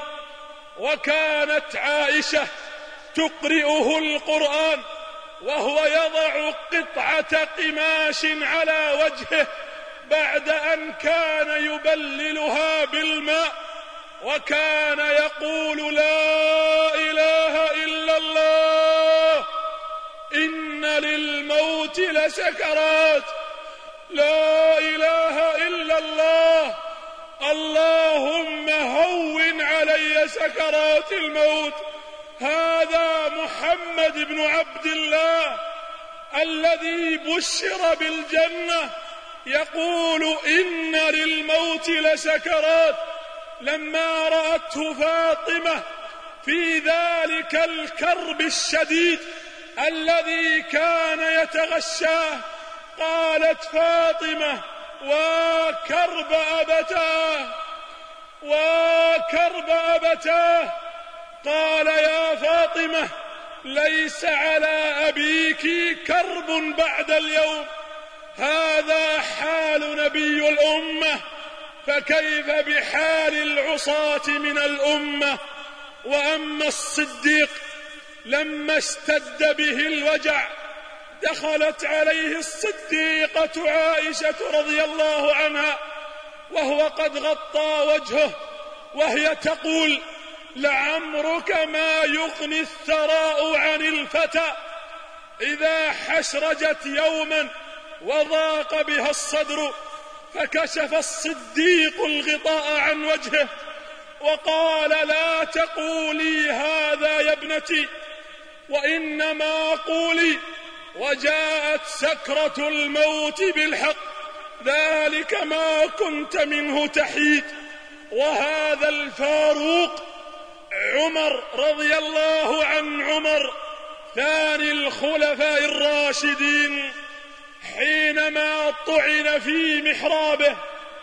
Speaker 4: وكانت عائشة تقرئه القرآن وهو يضع قطعة قماش على وجهه بعد أن كان يبللها بالماء، وكان يقول: لا إله إلا الله، إن للموت لسكرات، لا إله إلا الله، اللهم هون علي سكرات الموت. هذا محمد بن عبد الله الذي بشر بالجنة يقول: إن للموت لسكرات. لما رأته فاطمة في ذلك الكرب الشديد الذي كان يتغشاه قالت فاطمة: وكرب أبتاه، وكرب أبتاه. قال: يا فاطمة ليس على أبيك كرب بعد اليوم، هذا حال نبي الأمة، فكيف بحال العصاة من الأمة؟ وأما الصديق لما اشتد به الوجع دخلت عليه الصديقة عائشة رضي الله عنها وهو قد غطى وجهه، وهي تقول: لعمرك ما يغني الثراء عن الفتى. إذا حشرجت يوما وضاق بها الصدر فكشف الصديق الغطاء عن وجهه وقال: لا تقولي هذا يا ابنتي، وإنما قولي: وجاءت سكرة الموت بالحق، ذلك ما كنت منه تحيد. وهذا الفاروق عمر رضي الله عن عمر ثاني الخلفاء الراشدين، حينما طعن في محرابه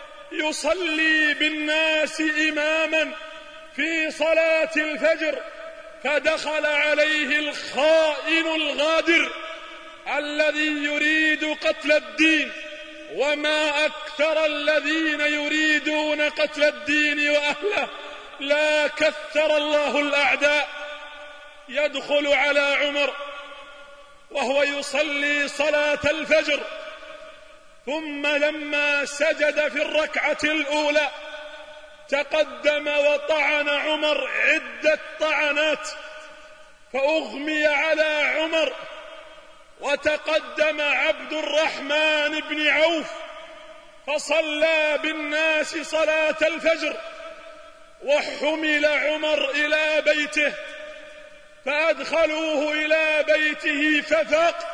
Speaker 4: يصلي بالناس إماما في صلاة الفجر، فدخل عليه الخائن الغادر الذي يريد قتل الدين، وما أكثر الذين يريدون قتل الدين وأهله، لا كثر الله الأعداء. يدخل على عمر وهو يصلي صلاة الفجر، ثم لما سجد في الركعة الأولى تقدم وطعن عمر عدة طعنات فأغمي على عمر، وتقدم عبد الرحمن بن عوف فصلى بالناس صلاة الفجر، وحمل عمر إلى بيته فأدخلوه إلى بيته ففاق.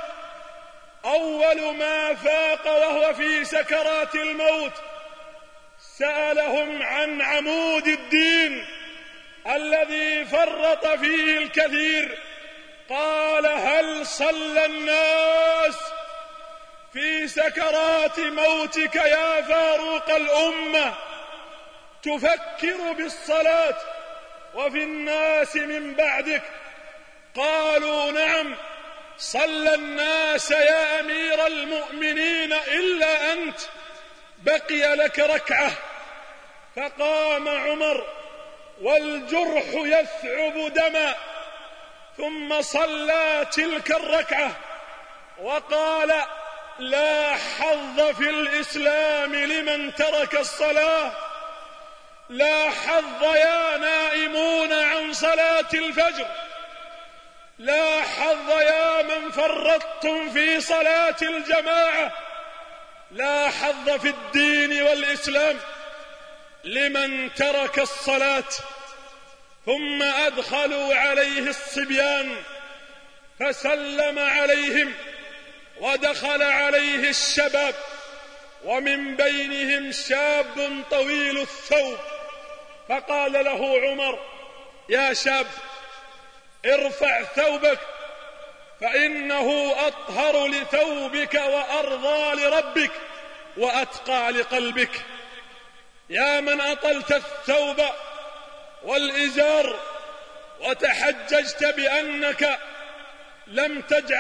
Speaker 4: أول ما فاق وهو في سكرات الموت سألهم عن عمود الدين الذي فرط فيه الكثير، قال: هل صلى الناس في سكرات موتك يا فاروق الأمة تفكر بالصلاة وفي الناس من بعدك؟ قالوا: نعم صلى الناس يا أمير المؤمنين إلا أنت، بقي لك ركعة. فقام عمر والجرح يثعب دما، ثم صلى تلك الركعة وقال: لا حظ في الإسلام لمن ترك الصلاة، لا حظ يا نائمون عن صلاة الفجر، لا حظ يا من فرطتم في صلاة الجماعة، لا حظ في الدين والإسلام لمن ترك الصلاة. ثم أدخلوا عليه الصبيان فسلم عليهم، ودخل عليه الشباب، ومن بينهم شاب طويل الثوب، فقال له عمر: يا شاب، ارفع ثوبك فإنه أطهر لثوبك وأرضى لربك وأتقى لقلبك. يا من أطلت الثوب والإزار وتحججت بأنك لم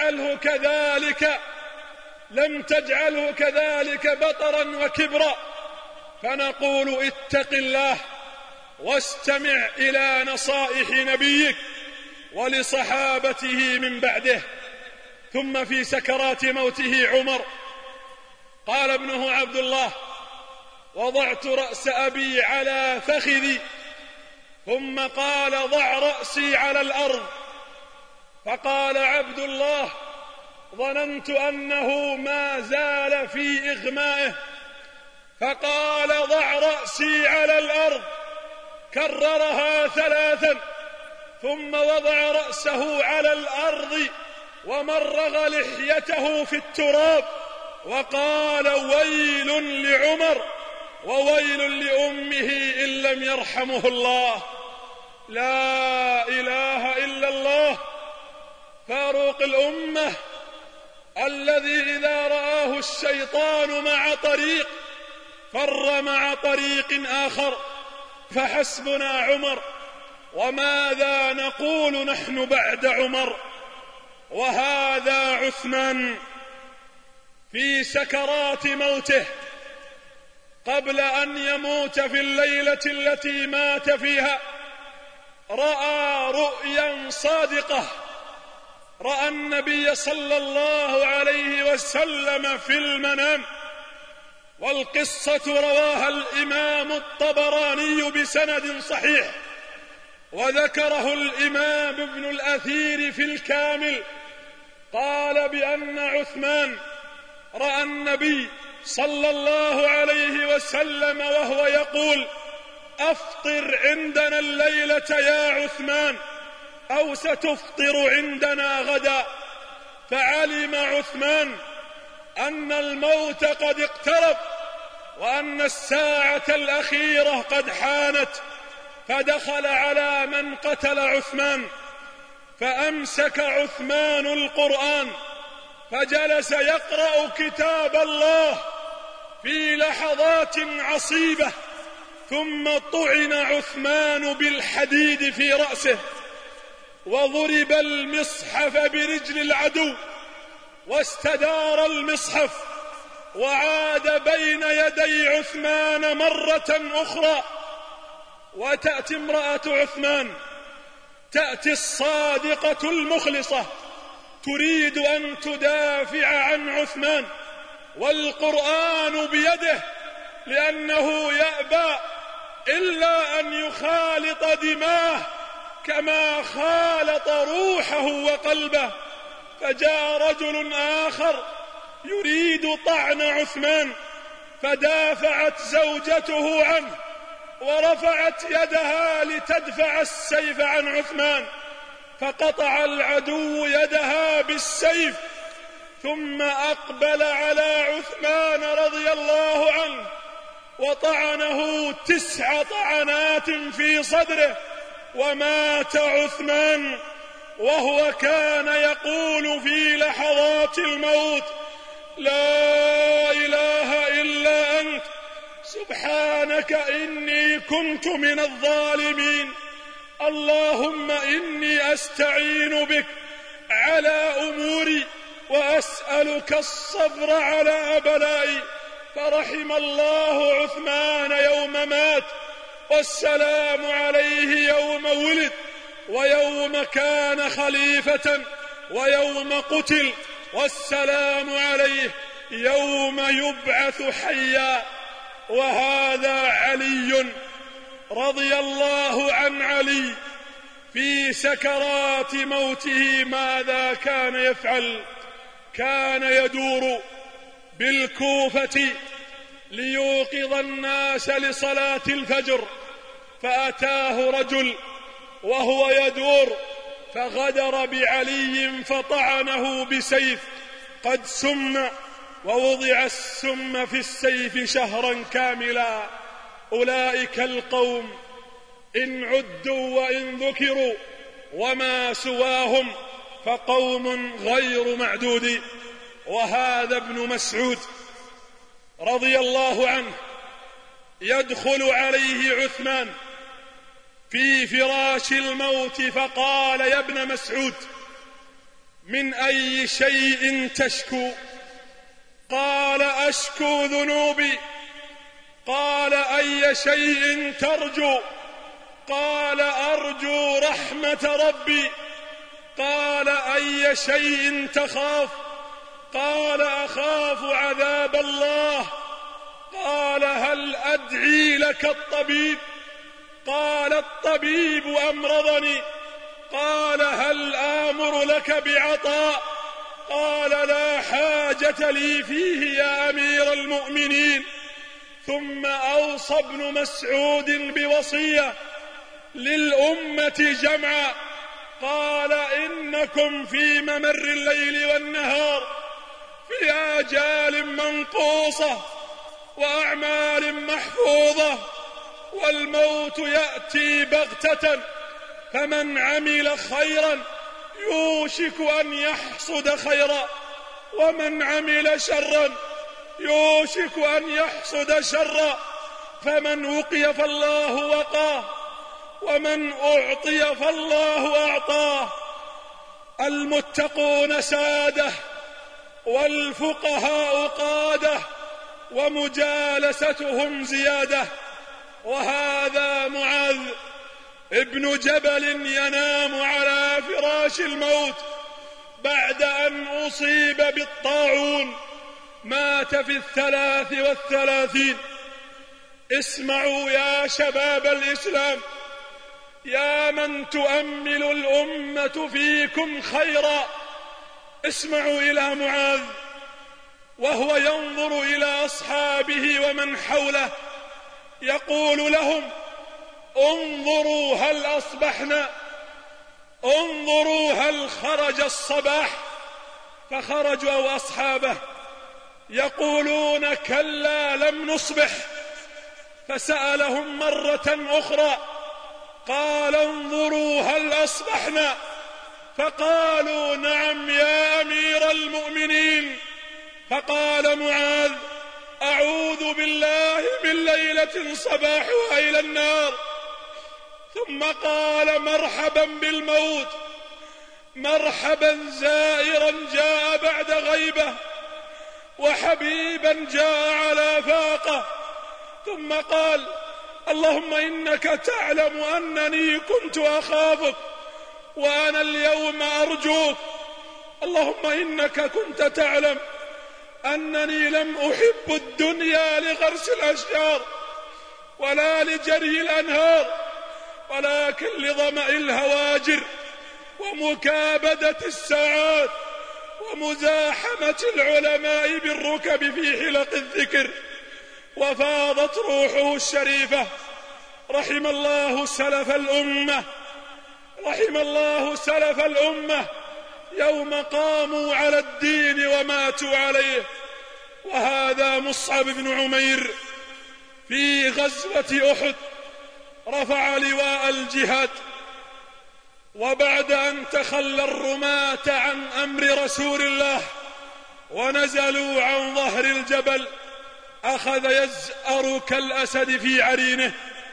Speaker 4: تجعله كذلك بطرا وكبرا، فنقول: اتق الله واستمع إلى نصائح نبيك ولصحابته من بعده. ثم في سكرات موته عمر قال ابنه عبد الله: وضعت رأس أبي على فخذي، ثم قال: ضع رأسي على الأرض. فقال عبد الله: ظننت أنه ما زال في إغمائه، فقال: ضع رأسي على الأرض. كررها 3، ثم وضع رأسه على الأرض ومرغ لحيته في التراب وقال: ويل لعمر وويل لأمه إن لم يرحمه الله. لا إله إلا الله. فاروق الأمة الذي إذا رآه الشيطان مع طريق فر مع طريق آخر. فحسبنا عمر، وماذا نقول نحن بعد عمر؟ وهذا عثمان في سكرات موته قبل أن يموت في الليلة التي مات فيها رأى رؤيا صادقة، رأى النبي صلى الله عليه وسلم في المنام، والقصة رواها الإمام الطبراني بسند صحيح، وذكره الإمام ابن الأثير في الكامل، قال بأن عثمان رأى النبي صلى الله عليه وسلم وهو يقول: أفطر عندنا الليلة يا عثمان أو ستفطر عندنا غدا. فعلم عثمان أن الموت قد اقترب وأن الساعة الأخيرة قد حانت، فدخل على من قتل عثمان فأمسك عثمان القرآن فجلس يقرأ كتاب الله في لحظات عصيبة، ثم طعن عثمان بالحديد في رأسه، وضرب المصحف برجل العدو، واستدار المصحف وعاد بين يدي عثمان مرة أخرى. وتأتي امرأة عثمان، تأتي الصادقة المخلصة، تريد أن تدافع عن عثمان والقرآن بيده، لأنه يأبى إلا أن يخالط دماه كما خالط روحه وقلبه. فجاء رجل آخر يريد طعن عثمان، فدافعت زوجته عنه ورفعت يدها لتدفع السيف عن عثمان، فقطع العدو يدها بالسيف، ثم أقبل على عثمان رضي الله عنه وطعنه 9 طعنات في صدره، ومات عثمان وهو كان يقول في لحظات الموت: لا إله إلا أنت سبحانك إني كنت من الظالمين. اللهم إني أستعين بك على أموري وأسألك الصبر على بلائي. فرحم الله عثمان يوم مات، والسلام عليه يوم ولد، ويوم كان خليفة، ويوم قتل، والسلام عليه يوم يبعث حيا. وهذا علي رضي الله عن علي في سكرات موته ماذا كان يفعل؟ كان يدور بالكوفة ليوقظ الناس لصلاة الفجر، فأتاه رجل وهو يدور فغدر بعلي فطعنه بسيف قد سم، ووضع السم في السيف شهرا كاملا. أولئك القوم إن عدوا وإن ذكروا وما سواهم فقوم غير معدود. وهذا ابن مسعود رضي الله عنه يدخل عليه عثمان في فراش الموت فقال: يا ابن مسعود، من أي شيء تشكو؟ قال: أشكو ذنوبي. قال: أي شيء ترجو؟ قال: أرجو رحمة ربي. قال: أي شيء تخاف؟ قال: أخاف عذاب الله. قال: هل أدعي لك الطبيب؟ قال: الطبيب أمرضني. قال: هل آمر لك بعطاء؟ قال: لا حاجة لي فيه يا أمير المؤمنين. ثم أوصى ابن مسعود بوصية للأمة جمعا، قال: إنكم في ممر الليل والنهار في آجال منقوصة وأعمال محفوظة، والموت يأتي بغتة، فمن عمل خيرا يوشك أن يحصد خيرا، ومن عمل شرا يوشك أن يحصد شرا، فمن وقي فالله وقاه، ومن أعطي فالله أعطاه. المتقون سادة، والفقهاء قادة، ومجالستهم زيادة. وهذا معاذ ابن جبل ينام على فراش الموت بعد أن أصيب بالطاعون، مات في 33. اسمعوا يا شباب الإسلام، يا من تؤمل الأمة فيكم خيرا، اسمعوا إلى معاذ وهو ينظر إلى أصحابه ومن حوله يقول لهم: انظروا هل أصبحنا، انظروا هل خرج الصباح. فخرجوا أو أصحابه يقولون: كلا لم نصبح. فسألهم مرة أخرى قال: انظروا هل أصبحنا. فقالوا: نعم يا أمير المؤمنين. فقال معاذ: أعوذ بالله من ليلة صباحها إلى النار. ثم قال: مرحبا بالموت، مرحبا زائرا جاء بعد غيبة، وحبيبا جاء على فاقة. ثم قال: اللهم إنك تعلم أنني كنت أخافك، وأنا اليوم أرجوك. اللهم إنك كنت تعلم أنني لم أحب الدنيا لغرس الأشجار ولا لجري الأنهار، ولكن لظمأ الهواجر ومكابدة الساعات ومزاحمة العلماء بالركب في حلق الذكر. وفاضت روحه الشريفة. رحم الله سلف الأمة، رحم الله سلف الأمة يوم قاموا على الدين وماتوا عليه. وهذا مصعب بن عمير في غزوة أحد رفع لواء الجهاد وبعد أن تخلى الرماة عن أمر رسول الله ونزلوا عن ظهر الجبل أخذ يزأر كالأسد في عرينه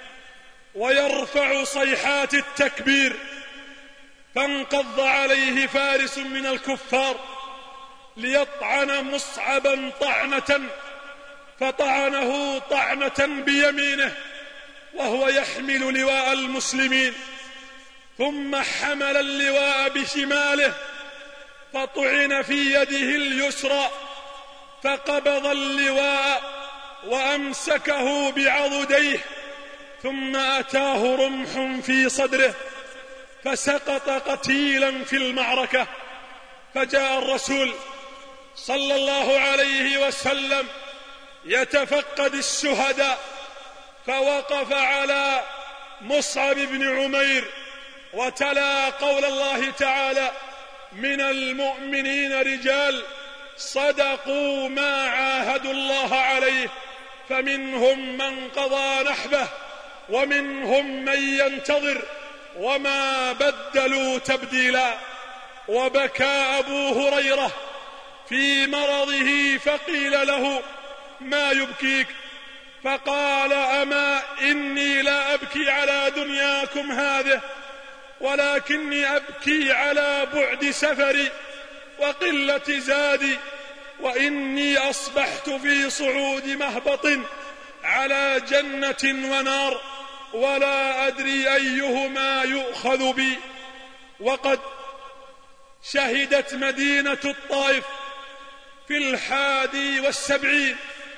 Speaker 4: ويرفع صيحات التكبير، فانقض عليه فارس من الكفار ليطعن مصعبا طعنة، فطعنه طعنة بيمينه وهو يحمل لواء المسلمين، ثم حمل اللواء بشماله فطعن في يده اليسرى، فقبض اللواء وأمسكه بعضديه، ثم أتاه رمح في صدره فسقط قتيلا في المعركة. فجاء الرسول صلى الله عليه وسلم يتفقد الشهداء، فوقف على مصعب بن عمير وتلا قول الله تعالى: من المؤمنين رجال صدقوا ما عاهدوا الله عليه فمنهم من قضى نحبه ومنهم من ينتظر وما بدلوا تبديلا. وبكى أبو هريرة في مرضه فقيل له: ما يبكيك؟ فقال: أما إني لا أبكي على دنياكم هذه، ولكني أبكي على بعد سفري وقلة زادي، وإني أصبحت في صعود مهبط على جنة ونار، ولا أدري أيهما يؤخذ بي. وقد شهدت مدينة الطائف في 71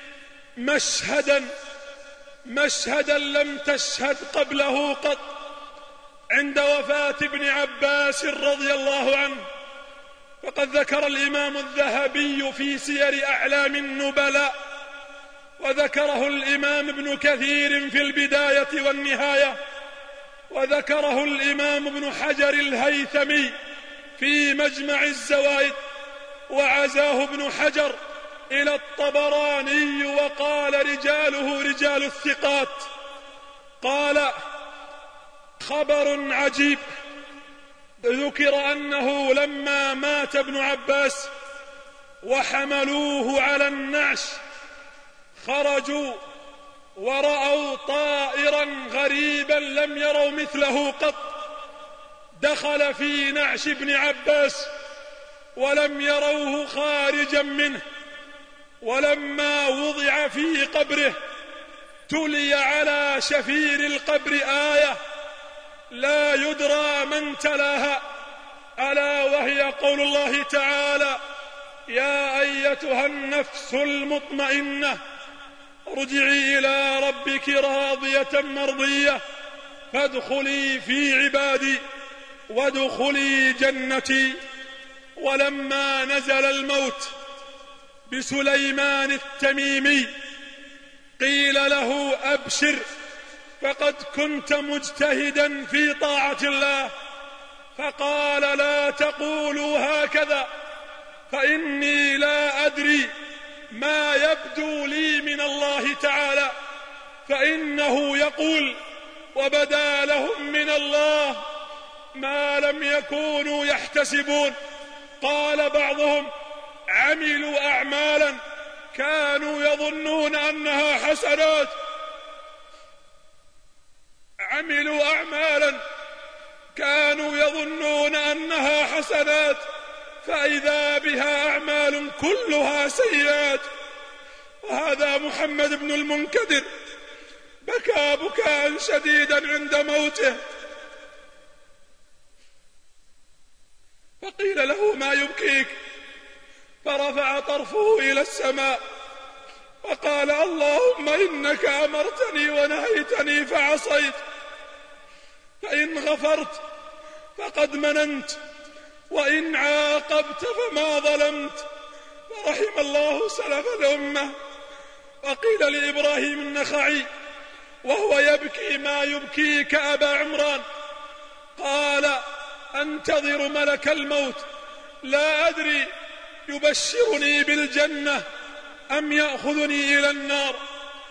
Speaker 4: مشهدا لم تشهد قبله قط، عند وفاة ابن عباس رضي الله عنه. فقد ذكر الإمام الذهبي في سير أعلام النبلاء، وذكره الإمام ابن كثير في البداية والنهاية، وذكره الإمام ابن حجر الهيثمي في مجمع الزوائد، وعزاه ابن حجر إلى الطبراني وقال: رجاله رجال الثقات. قال: خبر عجيب، ذكر أنه لما مات ابن عباس وحملوه على النعش خرجوا ورأوا طائرا غريبا لم يروا مثله قط، دخل في نعش ابن عباس ولم يروه خارجا منه. ولما وضع في قبره تلي على شفير القبر آية لا يدرى من تلاها، ألا وهي قول الله تعالى: يا أيتها النفس المطمئنة ارجعي إلى ربك راضية مرضية فادخلي في عبادي وادخلي جنتي. ولما نزل الموت بسليمان التميمي قيل له: أبشر، فقد كنت مجتهدا في طاعة الله. فقال: لا تقولوا هكذا، فإني لا أدري ما يبدو لي من الله تعالى، فإنه يقول: وبدا لهم من الله ما لم يكونوا يحتسبون. قال بعضهم: عملوا أعمالا كانوا يظنون أنها حسنات، عملوا أعمالا كانوا يظنون أنها حسنات فإذا بها أعمال كلها سيئات. وهذا محمد بن المنكدر بكى بكاء شديدا عند موته، فقيل له: ما يبكيك؟ فرفع طرفه إلى السماء وقال: اللهم إنك أمرتني ونهيتني فعصيت، فإن غفرت فقد مننت، وإن عاقبت فما ظلمت. فرحم الله سلف الأمة. وقيل لإبراهيم النخعي وهو يبكي: ما يبكيك أبا عمران؟ قال: أنتظر ملك الموت، لا أدري يبشرني بالجنة أم يأخذني إلى النار.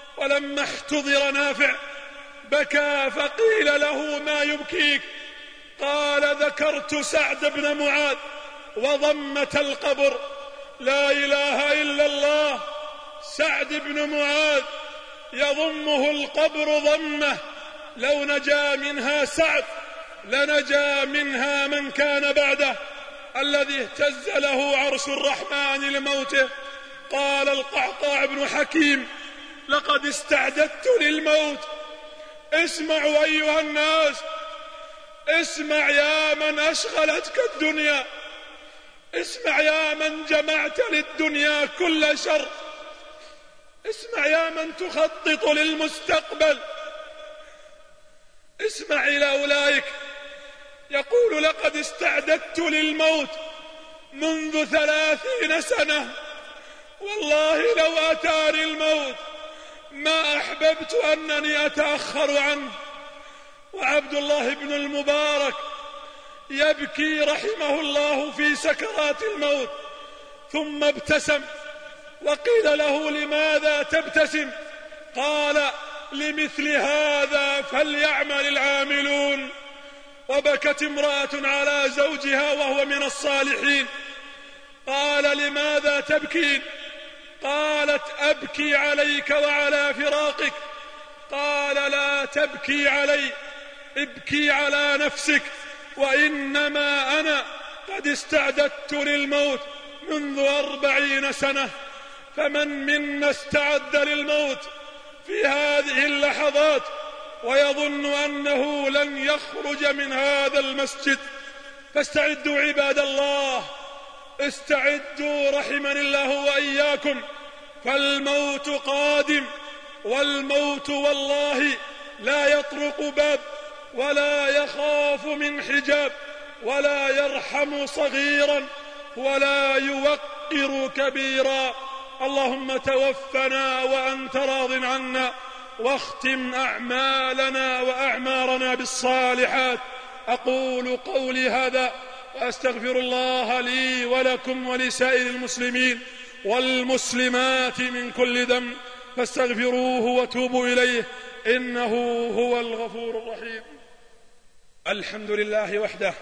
Speaker 4: ولما احتضر نافع بكى، فقيل له: ما يبكيك؟ قال: ذكرت سعد بن معاذ وضمة القبر. لا إله إلا الله. سعد بن معاذ يضمه القبر ضمه، لو نجا منها سعد لنجا منها من كان بعده الذي اهتز له عرش الرحمن لموته. قال القعقاع بن حكيم: لقد استعددت للموت. اسمعوا أيها الناس، اسمع يا من أشغلتك الدنيا، اسمع يا من جمعت للدنيا كل شر، اسمع يا من تخطط للمستقبل، اسمع إلى أولئك. يقول: لقد استعددت للموت منذ 30 سنة، والله لو أتاني الموت ما أحببت أنني أتأخر عنه. وعبد الله بن المبارك يبكي رحمه الله في سكرات الموت، ثم ابتسم، وقيل له: لماذا تبتسم؟ قال: لمثل هذا فليعمل العاملون. وبكت امرأة على زوجها وهو من الصالحين، قال: لماذا تبكين؟ قالت: أبكي عليك وعلى فراقك. قال: لا تبكي علي، ابكي على نفسك، وإنما أنا قد استعددت للموت منذ 40 سنة. فمن منا استعد للموت في هذه اللحظات ويظن أنه لن يخرج من هذا المسجد؟ فاستعدوا عباد الله، استعدوا رحمني الله وإياكم، فالموت قادم، والموت والله لا يطرق باب ولا يخاف من حجاب ولا يرحم صغيرا ولا يوقر كبيرا. اللهم توفنا وأنت راض عنا، واختم أعمالنا وأعمارنا بالصالحات. أقول قولي هذا وأستغفر الله لي ولكم ولسائر المسلمين والمسلمات من كل ذنب، فاستغفروه وتوبوا إليه، إنه هو الغفور الرحيم. الحمد لله وحده،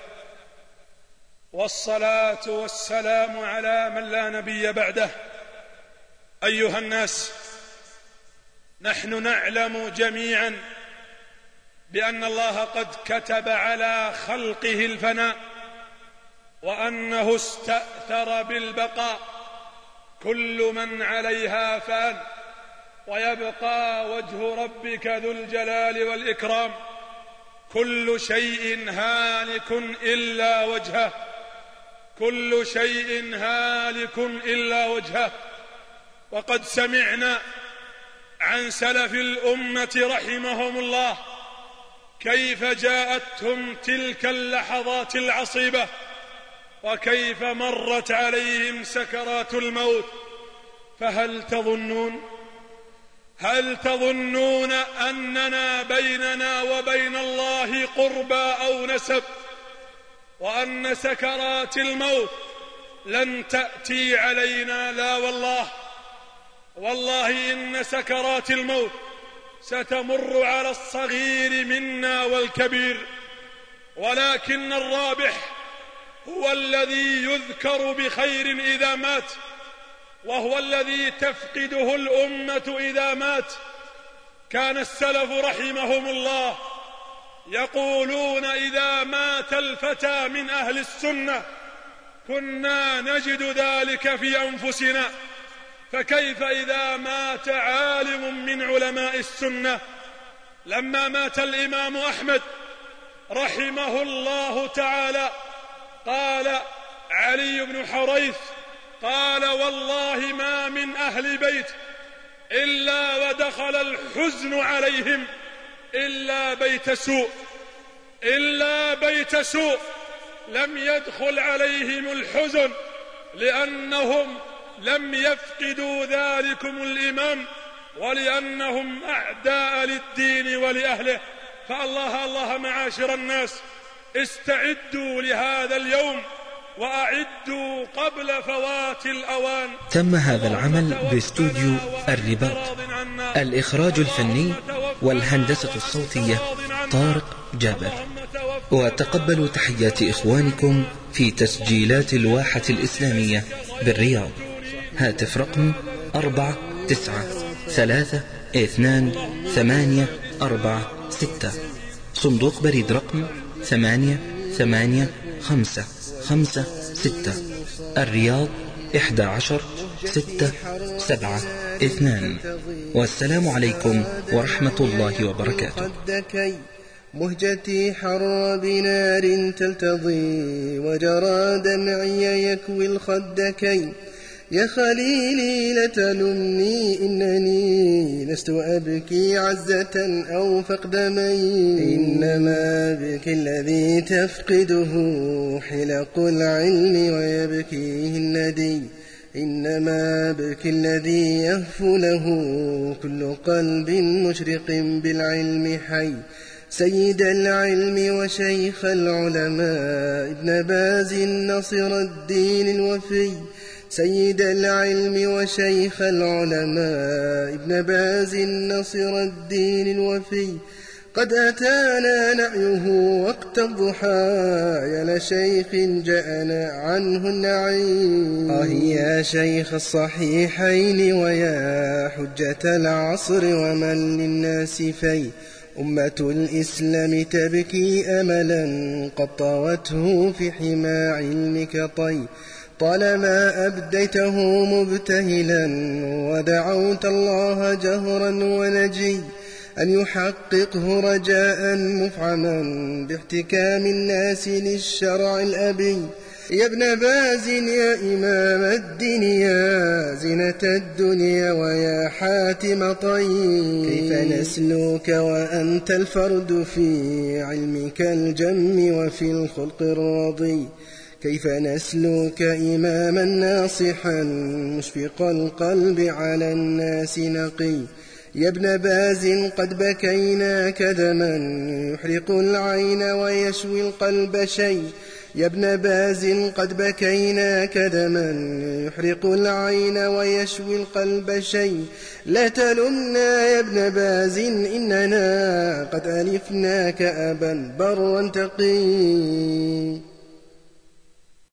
Speaker 4: والصلاة والسلام على من لا نبي بعده. أيها الناس، نحن نعلم جميعا بأن الله قد كتب على خلقه الفناء، وأنه استأثر بالبقاء. كل من عليها فان، ويبقى وجه ربك ذو الجلال والإكرام. كل شيء هالك إلا وجهه، كل شيء هالك إلا وجهه. وقد سمعنا عن سلف الأمة رحمهم الله كيف جاءتهم تلك اللحظات العصيبة، وكيف مرت عليهم سكرات الموت. فهل تظنون أننا بيننا وبين الله قربى أو نسب، وأن سكرات الموت لن تأتي علينا؟ لا والله إن سكرات الموت ستمر على الصغير منا والكبير، ولكن الرابح هو الذي يذكر بخير إذا مات، وهو الذي تفقده الأمة إذا مات. كان السلف رحمهم الله يقولون: إذا مات الفتى من أهل السنة كنا نجد ذلك في أنفسنا، فكيف إذا مات عالم من علماء السنة؟ لما مات الإمام أحمد رحمه الله تعالى، قال علي بن حريث: قال والله ما من أهل بيت إلا ودخل الحزن عليهم إلا بيت سوء لم يدخل عليهم الحزن، لأنهم لم يفقدوا ذلكم الإمام، ولأنهم أعداء للدين ولأهله. فالله معاشر الناس، استعدوا لهذا اليوم وأعدوا قبل فوات الأوان.
Speaker 1: تم هذا العمل باستوديو الرباط. الإخراج الفني والهندسة الصوتية طارق جابر. وتقبلوا تحيات إخوانكم في تسجيلات الواحة الإسلامية بالرياض. هاتف رقم 493-2-8-4-6. صندوق بريد رقم 88556. الرياض 11-6-7-2. والسلام عليكم ورحمة الله وبركاته.
Speaker 3: مهجتي حر بنار تلتضي وجرى دمعي يكوي الخدكين. يا خليلي لا تلمني إنني لست أبكي عزة أو فقد مين، إنما أبكي الذي تفقده حلق العلم ويبكيه الندي، إنما أبكي الذي يهفو له كل قلب مشرق بالعلم حي. سيد العلم وشيخ العلماء ابن باز نصر الدين الوفي، سيد العلم وشيخ العلماء ابن باز نصر الدين الوفي. قد أتانا نعيه وقت الضحى يا لشيخ جاءنا عنه النعيم. يا شيخ الصحيحين ويا حجة العصر ومن للناس في. أمة الإسلام تبكي أملا قد طوته في حمى علمك طي. طالما أبديته مبتهلا ودعوت الله جهرا ونجي أن يحققه رجاء مفعما باحتكام الناس للشرع الأبي. يا ابن باز يا إمام الدين يا زينة الدنيا ويا حاتم طي، كيف نسلوك وأنت الفرد في علمك الجم وفي الخلق الرضي، كيف نسلوك إماما ناصحا مشفق القلب على الناس نقي. يا ابن باز قد بكيناك دما يحرق العين ويشوي القلب شيء. يا ابن باز قد بكيناك دما يحرق العين ويشوي القلب شيء. لا تلمنا يا ابن باز إننا قد ألفناك أبا برا تقي.